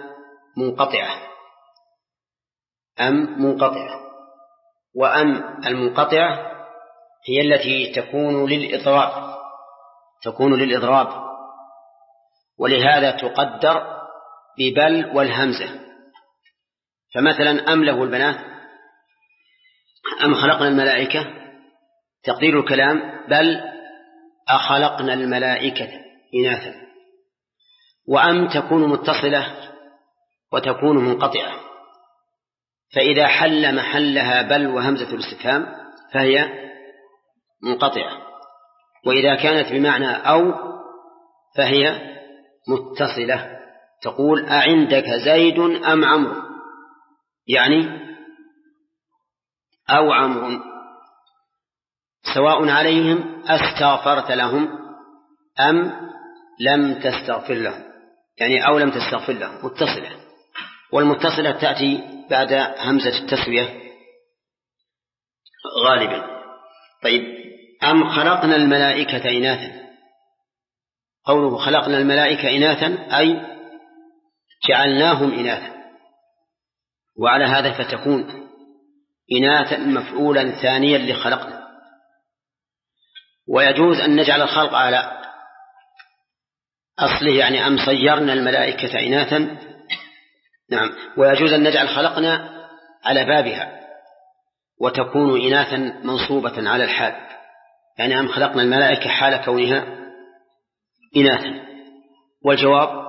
منقطعة، وأم المنقطعة هي التي تكون للإضراب، ولهذا تقدر ببل والهمزة. فمثلا أم له البنات أم خلقنا الملائكة، تقدير الكلام بل أخلقنا الملائكة إناثا. وأم تكون متصلة وتكون منقطعة، فإذا حل محلها بل وهمزة الاستفهام فهي منقطعة، وإذا كانت بمعنى أو فهي متصلة. تقول أعندك زيد أم عمرو، يعني أو عمرو، سواء عليهم أستغفرت لهم أم لم تستغفر لهم، يعني أو لم تستغفر لهم متصلة. والمتصلة تأتي بعد همزة التسوية غالبا. طيب أم خلقنا الملائكة إناثا، قوله خلقنا الملائكة إناثا أي جعلناهم إناثا، وعلى هذا فتكون إناثا مفعولا ثانيا لخلقنا. ويجوز أن نجعل الخلق على أصله، يعني أم صيرنا الملائكة إناثا، نعم. ويجوز أن نجعل خلقنا على بابها وتكون إناثا منصوبة على الحال، يعني أم خلقنا الملائكة حال كونها إناثا. والجواب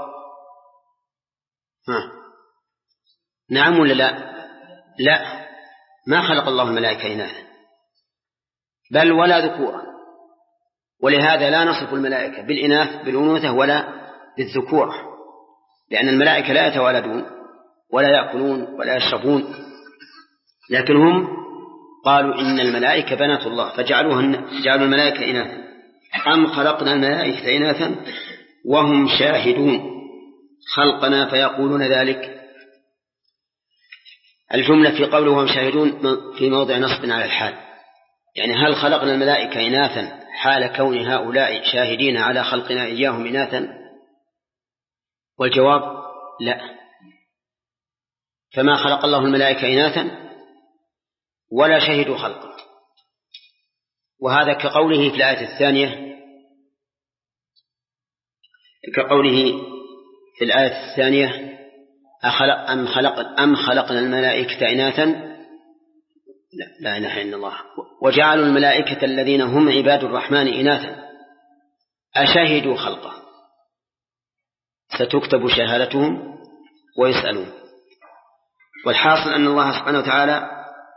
نعم ولا لا؟ ما خلق الله الملائكة إناثا بل ولا ذكورا، ولهذا لا نصف الملائكة بالإناث بالأنوثة ولا بالذكورة، لأن الملائكة لا يتوالدون ولا يأكلون ولا يشربون، لكن هم قالوا إن الملائكة بنات الله فجعلوا الملائكة إناثا. أم خلقنا الملائكة إناثا وهم شاهدون خلقنا فيقولون ذلك. الجملة في قوله وهم شاهدون في موضع نصب على الحال، يعني هل خلقنا الملائكة إناثا حال كون هؤلاء شاهدين على خلقنا إياهم إناثا؟ والجواب لا، فما خلق الله الملائكة إناثا ولا شهدوا خلقه. وهذا كقوله في الآية الثانية، أم خلقنا الملائكة إناثا لا إله إلا الله، وجعلوا الملائكة الذين هم عباد الرحمن إناثا أشهدوا خلقه، ستكتب شهادتهم ويسألون. والحاصل أن الله سبحانه وتعالى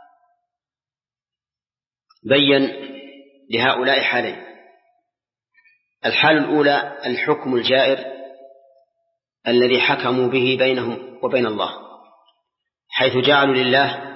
بين لهؤلاء حالين: الحال الأولى الحكم الجائر الذي حكموا به بينهم وبين الله، حيث جعلوا لله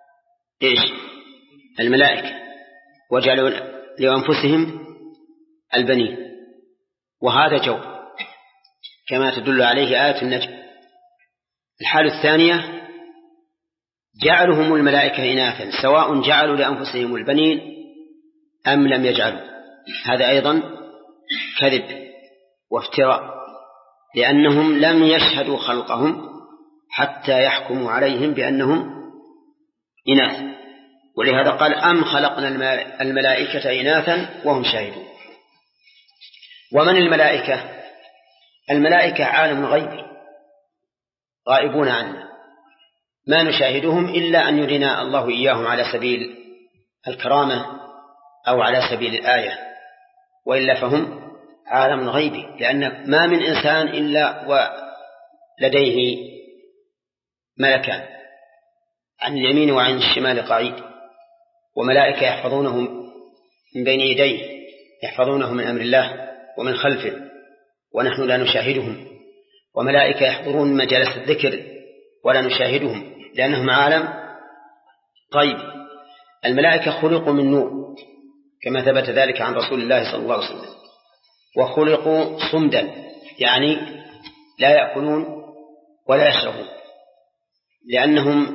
الملائكة وجعلوا لأنفسهم البنين، وهذا جور كما تدل عليه آية النجم. الحال الثانية جعلهم الملائكة إناثا، سواء جعلوا لأنفسهم البنين أم لم يجعلوا، هذا أيضا كذب وافتراء، لأنهم لم يشهدوا خلقهم حتى يحكموا عليهم بأنهم إناث. ولهذا قال أم خلقنا الملائكة إناثا وهم شاهدون. ومن الملائكة؟ الملائكة عالم غيبي غائبون عنا، ما نشاهدهم إلا أن يرينا الله إياهم على سبيل الكرامة أو على سبيل الآية، وإلا فهم عالم غيبي، لأن ما من إنسان إلا ولديه ملكان عن اليمين وعن الشمال قعيد، وملائكة يحفظونهم من بين يديه، يحفظونه من أمر الله ومن خلفه، ونحن لا نشاهدهم. وملائكة يحضرون مجالس الذكر ولا نشاهدهم لأنهم عالم غيب. الملائكة خلقوا من نور كما ثبت ذلك عن رسول الله صلى الله عليه وسلم، وخلقوا صمدا، يعني لا يأكلون ولا يشربون، لأنهم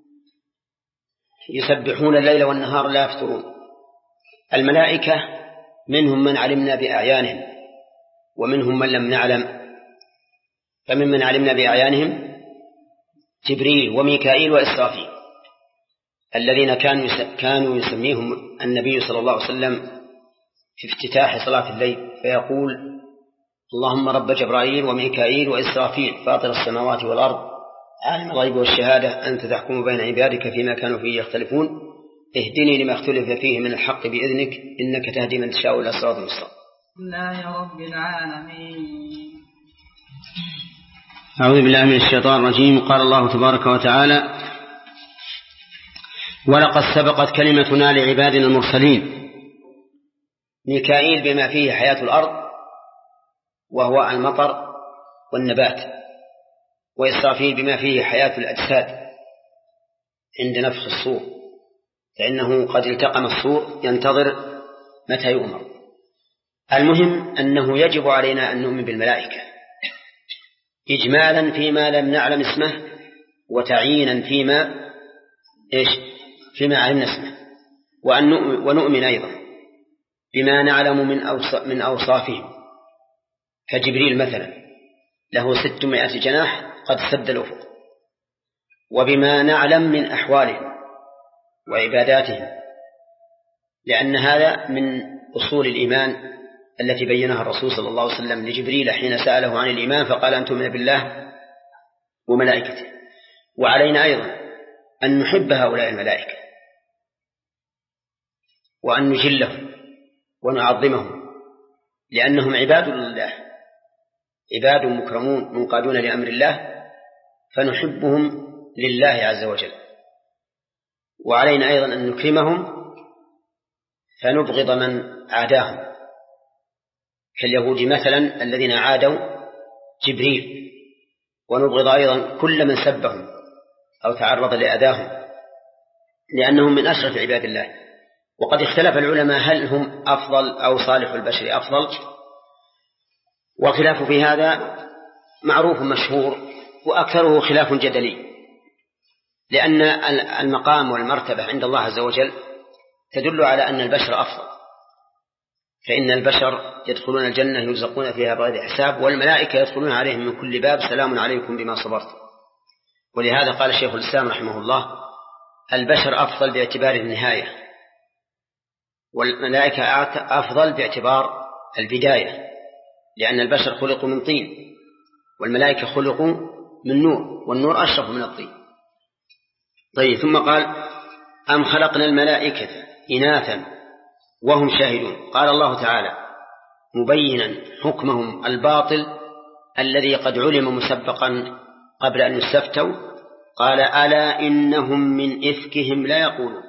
يسبحون الليل والنهار لا يفترون. الملائكة منهم من علمنا بأعيانهم ومنهم من لم نعلم، فممن علمنا بأعيانهم جبريل وميكائيل وإسرافيل، الذين كانوا يسميهم النبي صلى الله عليه وسلم في افتتاح صلاة الليل فيقول اللهم رب جبرائيل وميكائيل وإسرافيل فاطر السماوات والأرض عالم الغيب والشهادة أنت تحكم بين عبادك فيما كانوا فيه يختلفون اهدني لما اختلف فيه من الحق بإذنك إنك تهدي من تشاء إلى صراط مستقيم. لا يا رب العالمين. أعوذ بالله من الشيطان الرجيم. قال الله تبارك وتعالى ولقد سبقت كلمتنا لعبادنا المرسلين. ميكائيل بما فيه حياة الأرض وهو المطر والنبات، وإسرافيل بما فيه حياة الأجساد عند نفخ الصور، فإنه قد التقم الصور ينتظر متى يؤمر. المهم أنه يجب علينا أن نؤمن بالملائكة إجمالا فيما لم نعلم اسمه، وتعيينا فيما علمنا اسمه، ونؤمن أيضا بما نعلم من أوصافهم، كجبريل مثلا له 600 جناح قد سد الأفق، وبما نعلم من أحوالهم وعباداتهم، لأن هذا من أصول الإيمان التي بينها الرسول صلى الله عليه وسلم لجبريل حين سأله عن الإيمان فقال أن تؤمن بالله وملائكته. وعلينا أيضا أن نحب هؤلاء الملائكة وأن نجلهم ونعظمهم، لأنهم عباد لله، عباد مكرمون منقادون لأمر الله، فنحبهم لله عز وجل. وعلينا أيضا أن نكرمهم فنبغض من عاداهم، كاليهود مثلا الذين عادوا جبريل، ونبغض أيضا كل من سبهم أو تعرض لأذاهم، لأنهم من أشرف عباد الله. وقد اختلف العلماء هل هم أفضل أو صالح البشر أفضل، والخلاف في هذا معروف مشهور، وأكثره خلاف جدلي. لأن المقام والمرتبة عند الله عز وجل تدل على أن البشر أفضل، فإن البشر يدخلون الجنة يرزقون فيها بغير حساب، والملائكة يدخلون عليهم من كل باب سلام عليكم بما صبرتم. ولهذا قال الشيخ الإسلام رحمه الله البشر أفضل باعتبار النهاية، والملائكة أفضل باعتبار البداية، لأن البشر خلقوا من طين والملائكة خلقوا من نور، والنور أشرف من الطين. طيب، ثم قال أم خلقنا الملائكة إناثا وهم شاهدون. قال الله تعالى مبينا حكمهم الباطل الذي قد علم مسبقا قبل أن يستفتوا، قال ألا إنهم من إفكهم لا يقولون.